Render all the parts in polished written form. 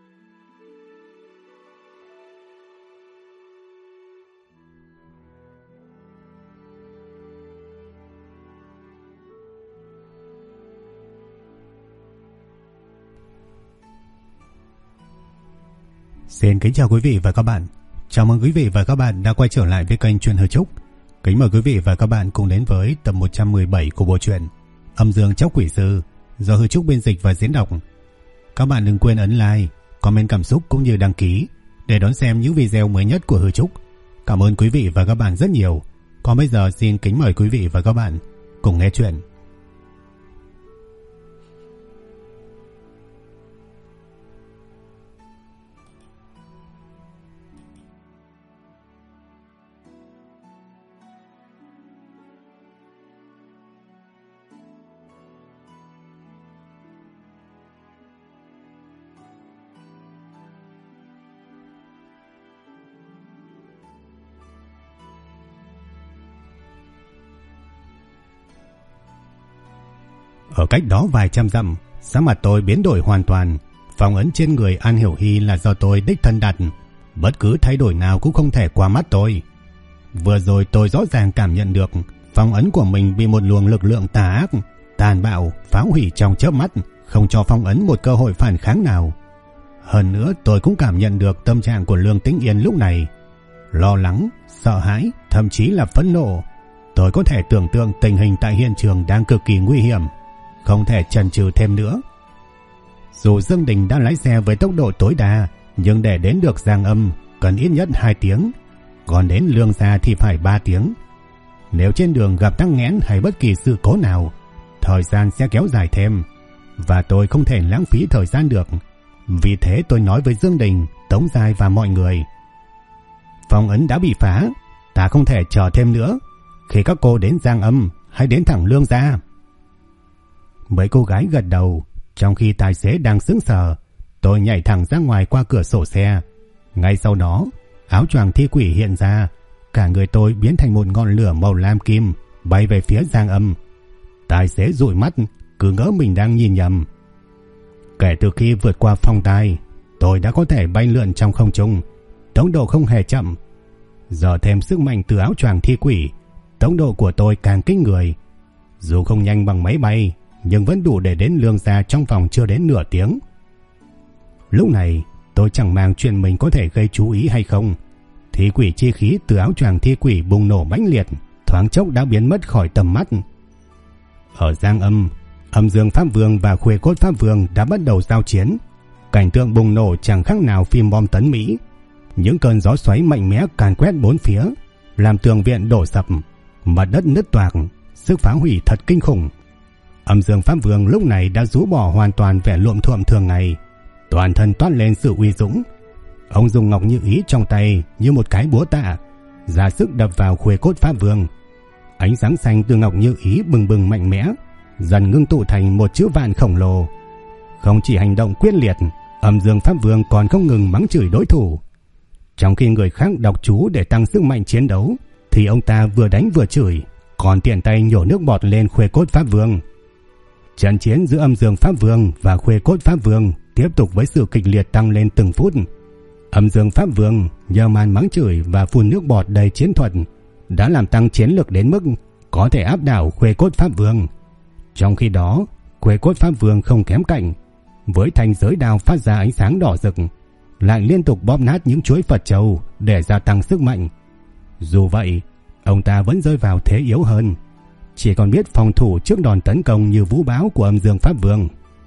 Xin kính chào quý vị và các bạn. Chào mừng quý vị và các bạn đã quay trở lại với kênh Truyện Hư Trúc. Kính mời quý vị và các bạn cùng đến với tập 117 của bộ truyện Âm Dương Chóc Quỷ Sư do Hư Trúc biên dịch và diễn đọc. Các bạn đừng quên ấn like, comment cảm xúc cũng như đăng ký để đón xem những video mới nhất của Hư Trúc. Cảm ơn quý vị và các bạn rất nhiều. Còn bây giờ xin kính mời quý vị và các bạn cùng nghe chuyện. Ở cách đó vài trăm dặm, sắc mặt tôi biến đổi hoàn toàn. Phong ấn trên người An Hiểu Hy là do tôi đích thân đặt, bất cứ thay đổi nào cũng không thể qua mắt tôi. Vừa rồi tôi rõ ràng cảm nhận được phong ấn của mình bị một luồng lực lượng tà ác, tàn bạo phá hủy trong chớp mắt, không cho phong ấn một cơ hội phản kháng nào. Hơn nữa tôi cũng cảm nhận được tâm trạng của Lương Tĩnh Yên lúc này, lo lắng, sợ hãi, thậm chí là phẫn nộ. Tôi có thể tưởng tượng tình hình tại hiện trường đang cực kỳ nguy hiểm, không thể chần chừ thêm nữa. Dù Dương Đình đã lái xe với tốc độ tối đa, nhưng để đến được Giang Âm cần ít nhất 2 tiếng, còn đến Lương Gia thì phải 3 tiếng. Nếu trên đường gặp tắc nghẽn hay bất kỳ sự cố nào, thời gian sẽ kéo dài thêm, và tôi không thể lãng phí thời gian được. Vì thế tôi nói với Dương Đình, Tống Giai và mọi người: phong ấn đã bị phá, ta không thể chờ thêm nữa. Khi các cô đến Giang Âm, hãy đến thẳng Lương Gia. Mấy cô gái gật đầu. Trong khi tài xế đang sững sờ, tôi nhảy thẳng ra ngoài qua cửa sổ xe. Ngay sau đó, áo choàng thi quỷ hiện ra, cả người tôi biến thành một ngọn lửa màu lam kim, bay về phía Giang Âm. Tài xế dụi mắt, cứ ngỡ mình đang nhìn nhầm. Kể từ khi vượt qua phong tai, tôi đã có thể bay lượn trong không trung, tốc độ không hề chậm. Giờ thêm sức mạnh từ áo choàng thi quỷ, tốc độ của tôi càng kinh người. Dù không nhanh bằng máy bay, nhưng vẫn đủ để đến Lương Gia trong vòng chưa đến nửa tiếng. Lúc này tôi chẳng màng chuyện mình có thể gây chú ý hay không. Thi quỷ chi khí từ áo choàng thi quỷ bùng nổ mãnh liệt, thoáng chốc đã biến mất khỏi tầm mắt. Ở Giang Âm, Âm Dương Pháp Vương và Khuê Cốt Pháp Vương đã bắt đầu giao chiến. Cảnh tượng bùng nổ chẳng khác nào phim bom tấn Mỹ. Những cơn gió xoáy mạnh mẽ càn quét bốn phía, làm tường viện đổ sập, mặt đất nứt toạc, sức phá hủy thật kinh khủng. Âm Dương Pháp Vương lúc này đã rũ bỏ hoàn toàn vẻ luộm thuộm thường ngày, toàn thân toát lên sự uy dũng. Ông dùng ngọc như ý trong tay như một cái búa tạ, ra sức đập vào Khuê Cốt Pháp Vương. Ánh sáng xanh từ ngọc như ý bừng bừng mạnh mẽ, dần ngưng tụ thành một chữ vạn khổng lồ. Không chỉ hành động quyết liệt, Âm Dương Pháp Vương còn không ngừng mắng chửi đối thủ. Trong khi người khác đọc chú để tăng sức mạnh chiến đấu, thì ông ta vừa đánh vừa chửi, còn tiện tay nhổ nước bọt lên Khuê Cốt Pháp Vương. Trận chiến giữa Âm Dương Pháp Vương và Khuê Cốt Pháp Vương tiếp tục với sự kịch liệt tăng lên từng phút. Âm Dương Pháp Vương nhờ màn mắng chửi và phun nước bọt đầy chiến thuật đã làm tăng chiến lực đến mức có thể áp đảo Khuê Cốt Pháp Vương. Trong khi đó, Khuê Cốt Pháp Vương không kém cạnh, với thanh giới đao phát ra ánh sáng đỏ rực, lại liên tục bóp nát những chuỗi Phật châu để gia tăng sức mạnh. Dù vậy, ông ta vẫn rơi vào thế yếu hơn, chỉ còn biết phòng thủ trước đòn tấn công như vũ bão của Âm Dương Pháp Vương.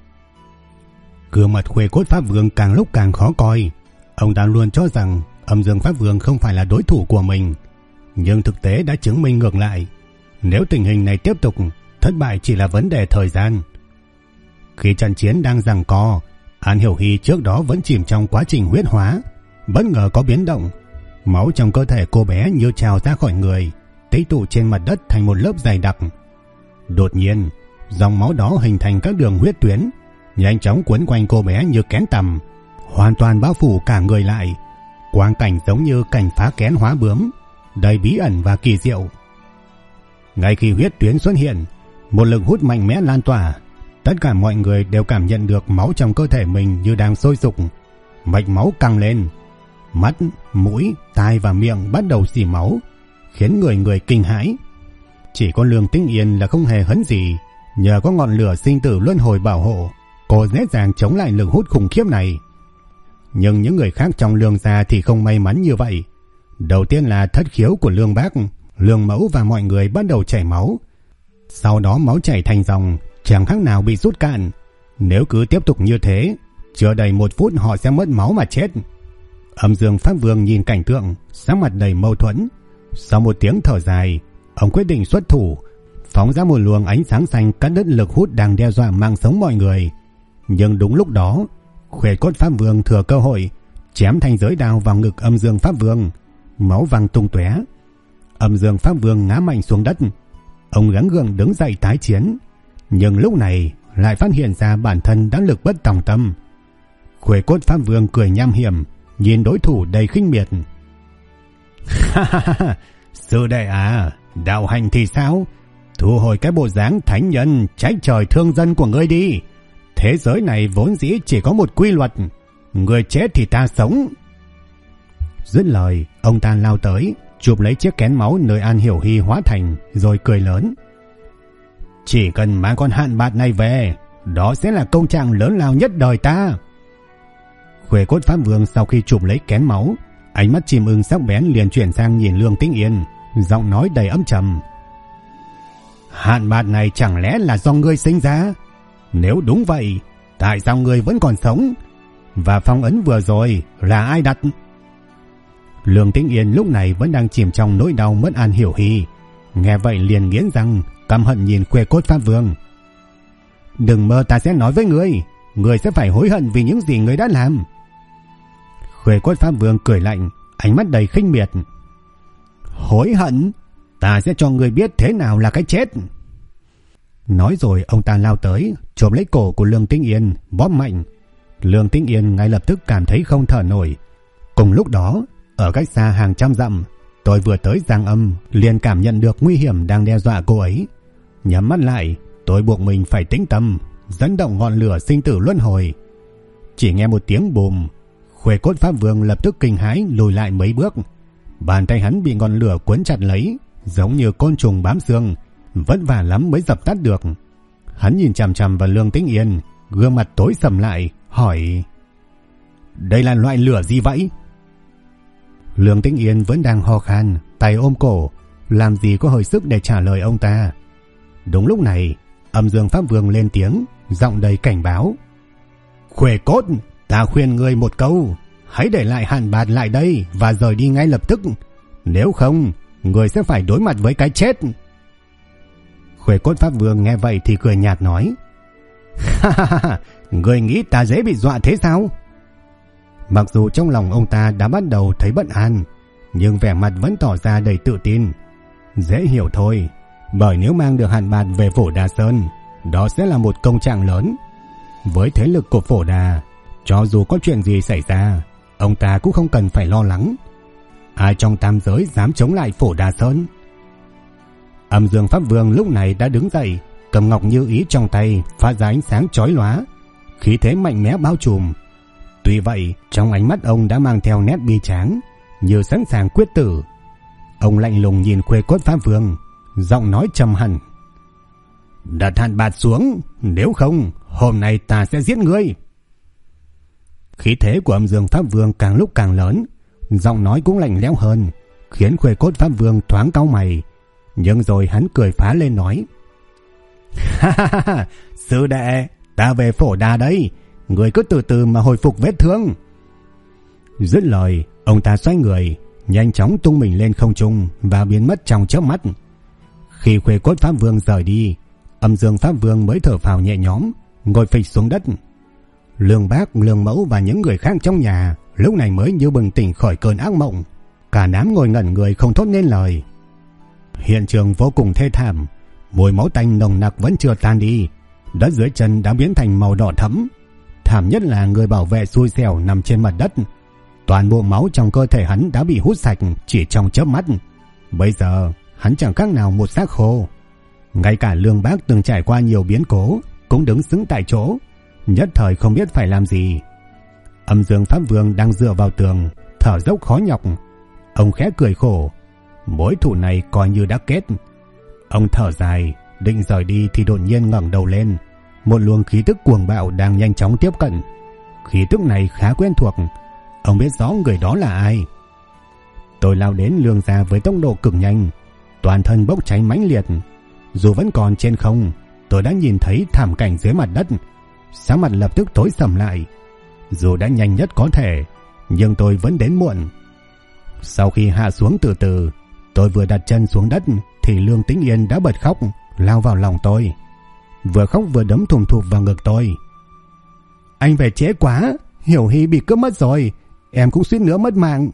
Gương mặt Khuê Cốt Pháp Vương càng lúc càng khó coi. Ông ta luôn cho rằng Âm Dương Pháp Vương không phải là đối thủ của mình, nhưng thực tế đã chứng minh ngược lại. Nếu tình hình này tiếp tục, thất bại chỉ là vấn đề thời gian. Khi trận chiến đang giằng co, An Hiểu Hy trước đó vẫn chìm trong quá trình huyết hóa, bất ngờ có biến động. Máu trong cơ thể cô bé như trào ra khỏi người, tích tụ trên mặt đất thành một lớp dày đặc. Đột nhiên, dòng máu đó hình thành các đường huyết tuyến, nhanh chóng quấn quanh cô bé như kén tằm, hoàn toàn bao phủ cả người lại. Quang cảnh giống như cảnh phá kén hóa bướm, đầy bí ẩn và kỳ diệu. Ngay khi huyết tuyến xuất hiện, một lực hút mạnh mẽ lan tỏa. Tất cả mọi người đều cảm nhận được máu trong cơ thể mình như đang sôi sục. mạch máu căng lên. Mắt, mũi, tai và miệng bắt đầu xì máu, khiến người kinh hãi. Chỉ có Lương Tĩnh Yên là không hề hấn gì, nhờ có ngọn lửa sinh tử luân hồi bảo hộ, cô dễ dàng chống lại lực hút khủng khiếp này. Nhưng những người khác trong Lương gia thì không may mắn như vậy. Đầu tiên là thất khiếu của Lương Bác, Lương Mẫu và mọi người bắt đầu chảy máu. Sau đó máu chảy thành dòng, chẳng khác nào bị rút cạn. Nếu cứ tiếp tục như thế, chưa đầy 1 phút họ sẽ mất máu mà chết. Âm Dương Pháp Vương nhìn cảnh tượng, sắc mặt đầy mâu thuẫn. Sau một tiếng thở dài, ông quyết định xuất thủ, phóng ra một luồng ánh sáng xanh cắt đứt lực hút đang đe dọa mạng sống mọi người. Nhưng đúng lúc đó, Khuê Cốt Pháp Vương thừa cơ hội chém thanh giới đao vào ngực Âm Dương Pháp Vương, máu văng tung tóe. Âm Dương Pháp Vương ngã mạnh xuống đất. Ông gắng gượng đứng dậy tái chiến, nhưng lúc này lại phát hiện ra bản thân đã lực bất tòng tâm. Khuê Cốt Pháp Vương cười nham hiểm, nhìn đối thủ đầy khinh miệt. Sư đệ à, đạo hành thì sao? Thu hồi cái bộ dáng thánh nhân trách trời thương dân của ngươi đi. Thế giới này vốn dĩ chỉ có một quy luật, người chết thì ta sống. Dứt lời, ông ta lao tới, chụp lấy chiếc kén máu nơi An Hiểu Hy hóa thành, rồi cười lớn. Chỉ cần mang con hạn bạt này về, đó sẽ là công trạng lớn lao nhất đời ta. Khuê Cốt Pháp Vương sau khi chụp lấy kén máu, ánh mắt chim ưng sắc bén liền chuyển sang nhìn Lương Tĩnh Yên, giọng nói đầy âm trầm. Hạn bạt này chẳng lẽ là do ngươi sinh ra? Nếu đúng vậy, tại sao ngươi vẫn còn sống? Và phong ấn vừa rồi là ai đặt? Lương Tĩnh Yên lúc này vẫn đang chìm trong nỗi đau mất An Hiểu Hy, nghe vậy liền nghiến răng, căm hận nhìn Khuê Cốt Pháp Vương. Đừng mơ ta sẽ nói với ngươi sẽ phải hối hận vì những gì ngươi đã làm. Khuê Cốt Pháp Vương cười lạnh, ánh mắt đầy khinh miệt. Hối hận? Ta sẽ cho ngươi biết thế nào là cái chết. Nói rồi ông ta lao tới, chộp lấy cổ của Lương Tĩnh Yên, bóp mạnh. Lương Tĩnh Yên ngay lập tức cảm thấy không thở nổi. Cùng lúc đó, ở cách xa hàng trăm dặm, tôi vừa tới Giang Âm liền cảm nhận được nguy hiểm đang đe dọa cô ấy. Nhắm mắt lại, tôi buộc mình phải tĩnh tâm, dẫn động ngọn lửa sinh tử luân hồi. Chỉ nghe một tiếng bùm, Khuê Cốt Pháp Vương lập tức kinh hãi lùi lại mấy bước. Bàn tay hắn bị ngọn lửa cuốn chặt lấy, giống như côn trùng bám xương, vất vả lắm mới dập tắt được. Hắn nhìn chằm chằm vào Lương Tĩnh Yên, gương mặt tối sầm lại, hỏi: đây là loại lửa gì vậy? Lương Tĩnh Yên vẫn đang ho khan, tay ôm cổ, làm gì có hơi sức để trả lời ông ta. Đúng lúc này, Âm Dương Pháp Vương lên tiếng, giọng đầy cảnh báo. Khuê Cốt, ta khuyên ngươi một câu, hãy để lại hạn bạt lại đây và rời đi ngay lập tức. Nếu không, ngươi sẽ phải đối mặt với cái chết. Khuê Cốt Pháp Vương nghe vậy thì cười nhạt nói: ngươi nghĩ ta dễ bị dọa thế sao? Mặc dù trong lòng ông ta đã bắt đầu thấy bất an, nhưng vẻ mặt vẫn tỏ ra đầy tự tin. Dễ hiểu thôi, bởi nếu mang được hạn bạt về Phổ Đà Sơn, đó sẽ là một công trạng lớn. Với thế lực của Phổ Đà, cho dù có chuyện gì xảy ra, ông ta cũng không cần phải lo lắng. Ai trong tam giới dám chống lại Phổ Đà Sơn? Âm Dương Pháp Vương lúc này đã đứng dậy, cầm ngọc như ý trong tay phát ra ánh sáng chói lóa, khí thế mạnh mẽ bao trùm. Tuy vậy, trong ánh mắt ông đã mang theo nét bi tráng, như sẵn sàng quyết tử. Ông lạnh lùng nhìn Khuê Cốt Pháp Vương, giọng nói trầm hẳn: đặt hạn bạt xuống, nếu không hôm nay ta sẽ giết ngươi. Khí thế của Âm Dương Pháp Vương càng lúc càng lớn, giọng nói cũng lạnh lẽo hơn, khiến Khuê Cốt Pháp Vương thoáng cau mày. Nhưng rồi hắn cười phá lên nói: sư đệ, ta về Phổ Đà đấy, người cứ từ từ mà hồi phục vết thương. Dứt lời, ông ta xoay người, nhanh chóng tung mình lên không trung và biến mất trong chớp mắt. Khi Khuê Cốt Pháp Vương rời đi, Âm Dương Pháp Vương mới thở phào nhẹ nhõm, ngồi phịch xuống đất. Lương Bác, Lương Mẫu và những người khác trong nhà lúc này mới như bừng tỉnh khỏi cơn ác mộng. Cả đám ngồi ngẩn người không thốt nên lời. Hiện trường vô cùng thê thảm, mùi máu tanh nồng nặc vẫn chưa tan đi, đất dưới chân đã biến thành màu đỏ thẫm. Thảm nhất là người bảo vệ xui xẻo nằm trên mặt đất, toàn bộ máu trong cơ thể hắn đã bị hút sạch chỉ trong chớp mắt. Bây giờ hắn chẳng khác nào một xác khô. Ngay cả Lương Bác từng trải qua nhiều biến cố cũng đứng sững tại chỗ, nhất thời không biết phải làm gì. Âm Dương Pháp Vương đang dựa vào tường, thở dốc khó nhọc. Ông khẽ cười khổ, mối thù này coi như đã kết. Ông thở dài, định rời đi thì đột nhiên ngẩng đầu lên. Một luồng khí tức cuồng bạo đang nhanh chóng tiếp cận. Khí tức này khá quen thuộc. Ông biết rõ người đó là ai. Tôi lao đến Lương gia với tốc độ cực nhanh, toàn thân bốc cháy mãnh liệt. Dù vẫn còn trên không, tôi đã nhìn thấy thảm cảnh dưới mặt đất. Sắc mặt lập tức tối sầm lại. Dù đã nhanh nhất có thể, nhưng tôi vẫn đến muộn. Sau khi hạ xuống từ từ, tôi vừa đặt chân xuống đất thì Lương Tĩnh Yên đã bật khóc, lao vào lòng tôi. Vừa khóc vừa đấm thùng thụp vào ngực tôi. Anh về trễ quá, Hiểu Hy bị cướp mất rồi, em cũng suýt nữa mất mạng.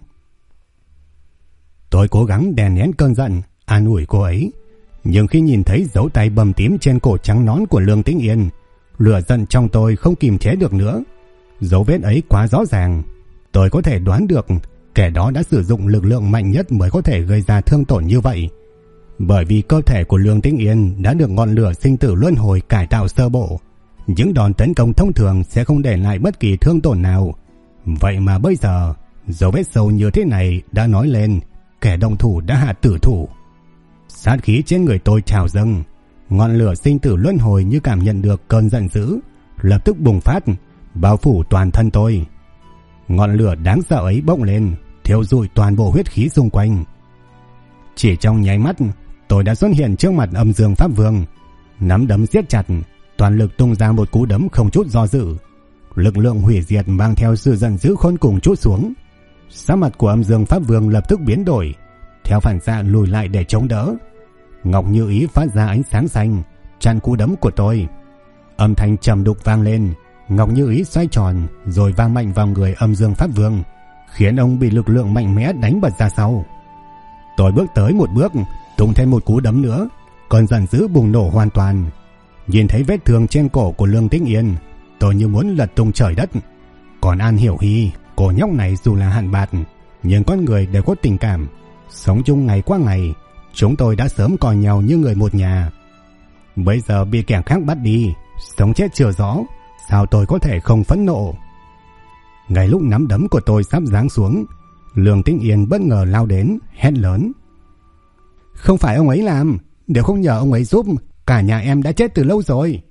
Tôi cố gắng đè nén cơn giận, an ủi cô ấy. Nhưng khi nhìn thấy dấu tay bầm tím trên cổ trắng nõn của Lương Tĩnh Yên, lửa giận trong tôi không kìm chế được nữa. Dấu vết ấy quá rõ ràng. Tôi có thể đoán được kẻ đó đã sử dụng lực lượng mạnh nhất mới có thể gây ra thương tổn như vậy. Bởi vì cơ thể của Lương Tĩnh Yên đã được ngọn lửa sinh tử luân hồi cải tạo sơ bộ. Những đòn tấn công thông thường sẽ không để lại bất kỳ thương tổn nào. Vậy mà bây giờ, dấu vết sâu như thế này đã nói lên kẻ động thủ đã hạ tử thủ. Sát khí trên người tôi trào dâng. Ngọn lửa sinh tử luân hồi như cảm nhận được cơn giận dữ, lập tức bùng phát, bao phủ toàn thân tôi. Ngọn lửa đáng sợ ấy bốc lên, thiêu rụi toàn bộ huyết khí xung quanh. Chỉ trong nháy mắt, tôi đã xuất hiện trước mặt Âm Dương Pháp Vương, nắm đấm siết chặt, toàn lực tung ra một cú đấm không chút do dự. Lực lượng hủy diệt mang theo sự giận dữ khôn cùng trút xuống. Sắc mặt của Âm Dương Pháp Vương lập tức biến đổi, theo phản xạ lùi lại để chống đỡ. Ngọc Như Ý phát ra ánh sáng xanh, chặn cú đấm của tôi. Âm thanh trầm đục vang lên, Ngọc Như Ý xoay tròn rồi vang mạnh vào người Âm Dương Pháp Vương, khiến ông bị lực lượng mạnh mẽ đánh bật ra sau. Tôi bước tới một bước, tung thêm một cú đấm nữa, cơn giận dữ bùng nổ hoàn toàn. Nhìn thấy vết thương trên cổ của Lương Tĩnh Yên, tôi như muốn lật tung trời đất. Còn An Hiểu Hy, cô nhóc này dù là hạn bạt, nhưng con người đều có tình cảm. Sống chung ngày qua ngày, chúng tôi đã sớm coi nhau như người một nhà. Bây giờ bị kẻ khác bắt đi, sống chết chưa rõ, sao tôi có thể không phẫn nộ. Ngay lúc nắm đấm của tôi sắp giáng xuống, Lương Tĩnh Yên bất ngờ lao đến, hét lớn. Không phải ông ấy làm, nếu không nhờ ông ấy giúp, cả nhà em đã chết từ lâu rồi.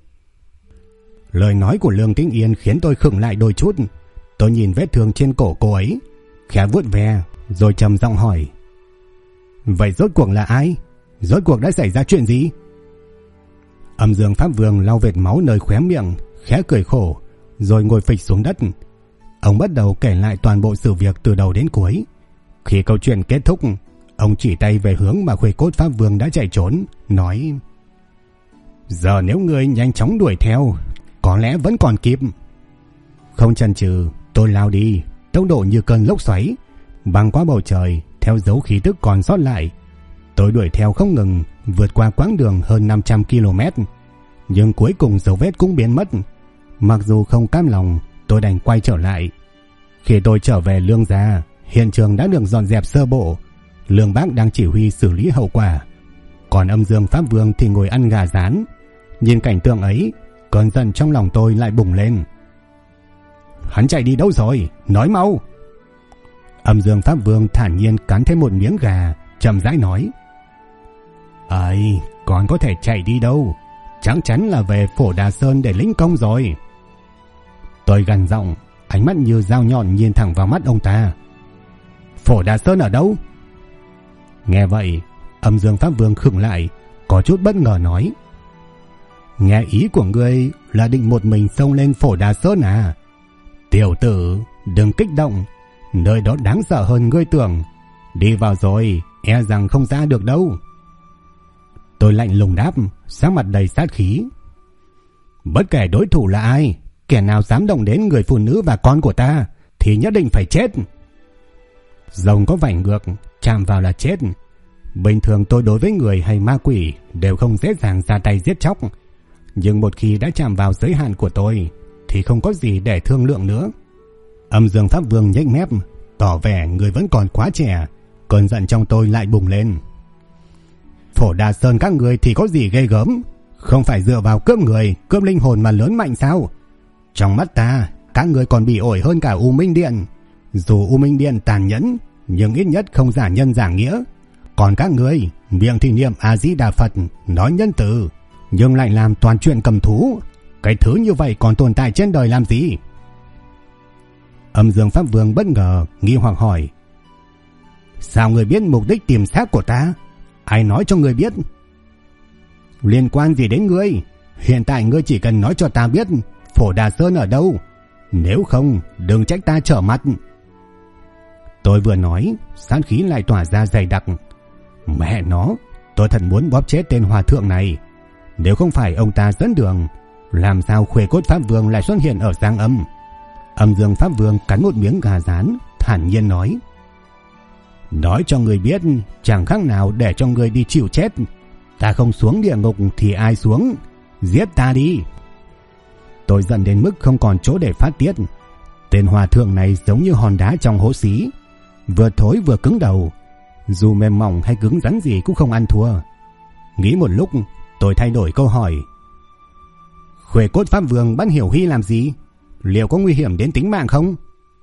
Lời nói của Lương Tĩnh Yên khiến tôi khựng lại đôi chút. Tôi nhìn vết thương trên cổ cô ấy, khẽ vuốt ve, rồi trầm giọng hỏi. Vậy rốt cuộc là ai? Rốt cuộc đã xảy ra chuyện gì? Âm Dương Pháp Vương lau vệt máu nơi khóe miệng, khẽ cười khổ, rồi ngồi phịch xuống đất. Ông bắt đầu kể lại toàn bộ sự việc từ đầu đến cuối. Khi câu chuyện kết thúc, ông chỉ tay về hướng mà Khuê Cốt Pháp Vương đã chạy trốn, nói: Giờ nếu ngươi nhanh chóng đuổi theo, có lẽ vẫn còn kịp. Không chần chừ, tôi lao đi, tốc độ như cơn lốc xoáy, băng qua bầu trời, theo dấu khí tức còn sót lại. Tôi đuổi theo không ngừng, vượt qua quãng đường hơn 500 km. Nhưng cuối cùng dấu vết cũng biến mất. Mặc dù không cam lòng, tôi đành quay trở lại. Khi tôi trở về Lương gia, hiện trường đã được dọn dẹp sơ bộ. Lương Bác đang chỉ huy xử lý hậu quả, còn Âm Dương Pháp Vương thì ngồi ăn gà rán. Nhìn cảnh tượng ấy, cơn giận trong lòng tôi lại bùng lên. Hắn chạy đi đâu rồi? Nói mau! Âm Dương Pháp Vương thản nhiên cắn thêm một miếng gà, chậm rãi nói. Còn có thể chạy đi đâu? Chắc chắn là về Phổ Đà Sơn để lĩnh công rồi. Tôi gằn giọng, ánh mắt như dao nhọn nhìn thẳng vào mắt ông ta. Phổ Đà Sơn ở đâu? Nghe vậy, Âm Dương Pháp Vương khựng lại, có chút bất ngờ nói. Nghe ý của ngươi là định một mình xông lên Phổ Đà Sơn à? Tiểu tử, đừng kích động, nơi đó đáng sợ hơn ngươi tưởng. Đi vào rồi, e rằng không ra được đâu. Tôi lạnh lùng đáp, sắc mặt đầy sát khí. Bất kể đối thủ là ai, kẻ nào dám động đến người phụ nữ và con của ta thì nhất định phải chết. Rồng có vảy ngược, chạm vào là chết. Bình thường tôi đối với người hay ma quỷ đều không dễ dàng ra tay giết chóc, nhưng một khi đã chạm vào giới hạn của tôi thì không có gì để thương lượng nữa. Âm Dương Pháp Vương nhếch mép, tỏ vẻ người vẫn còn quá trẻ. Cơn giận trong tôi lại bùng lên. Phổ Đà Sơn các người thì có gì ghê gớm? Không phải dựa vào cướp người, cướp linh hồn mà lớn mạnh sao? Trong mắt ta, các người còn bị ổi hơn cả U Minh Điện. Dù U Minh Điện tàn nhẫn, nhưng ít nhất không giả nhân giả nghĩa. Còn các người miệng thì niệm A Di Đà Phật, nói nhân từ, nhưng lại làm toàn chuyện cầm thú. Cái thứ như vậy còn tồn tại trên đời làm gì? Âm Dương Pháp Vương bất ngờ nghi hoặc hỏi: sao người biết mục đích tìm xác của ta? Ai nói cho người biết? Liên quan gì đến ngươi? Hiện tại ngươi chỉ cần nói cho ta biết Phổ Đà Sơn ở đâu, nếu không đừng trách ta trở mặt. Tôi vừa nói, sát khí lại tỏa ra dày đặc. Mẹ nó, tôi thật muốn bóp chết tên hòa thượng này. Nếu không phải ông ta dẫn đường, làm sao Khuê Cốt Pháp Vương lại xuất hiện ở Giang Âm? Âm Dương Pháp Vương cắn một miếng gà rán, thản nhiên nói: nói cho người biết chẳng khác nào để cho người đi chịu chết. Ta không xuống địa ngục thì ai xuống? Giết ta đi. Tôi giận đến mức không còn chỗ để phát tiết. Tên hòa thượng này giống như hòn đá trong hố xí, vừa thối vừa cứng đầu, dù mềm mỏng hay cứng rắn gì cũng không ăn thua. Nghĩ một lúc, tôi thay đổi câu hỏi: Khuê Cốt Pháp Vương bắt Hiểu Hy làm gì? Liệu có nguy hiểm đến tính mạng không?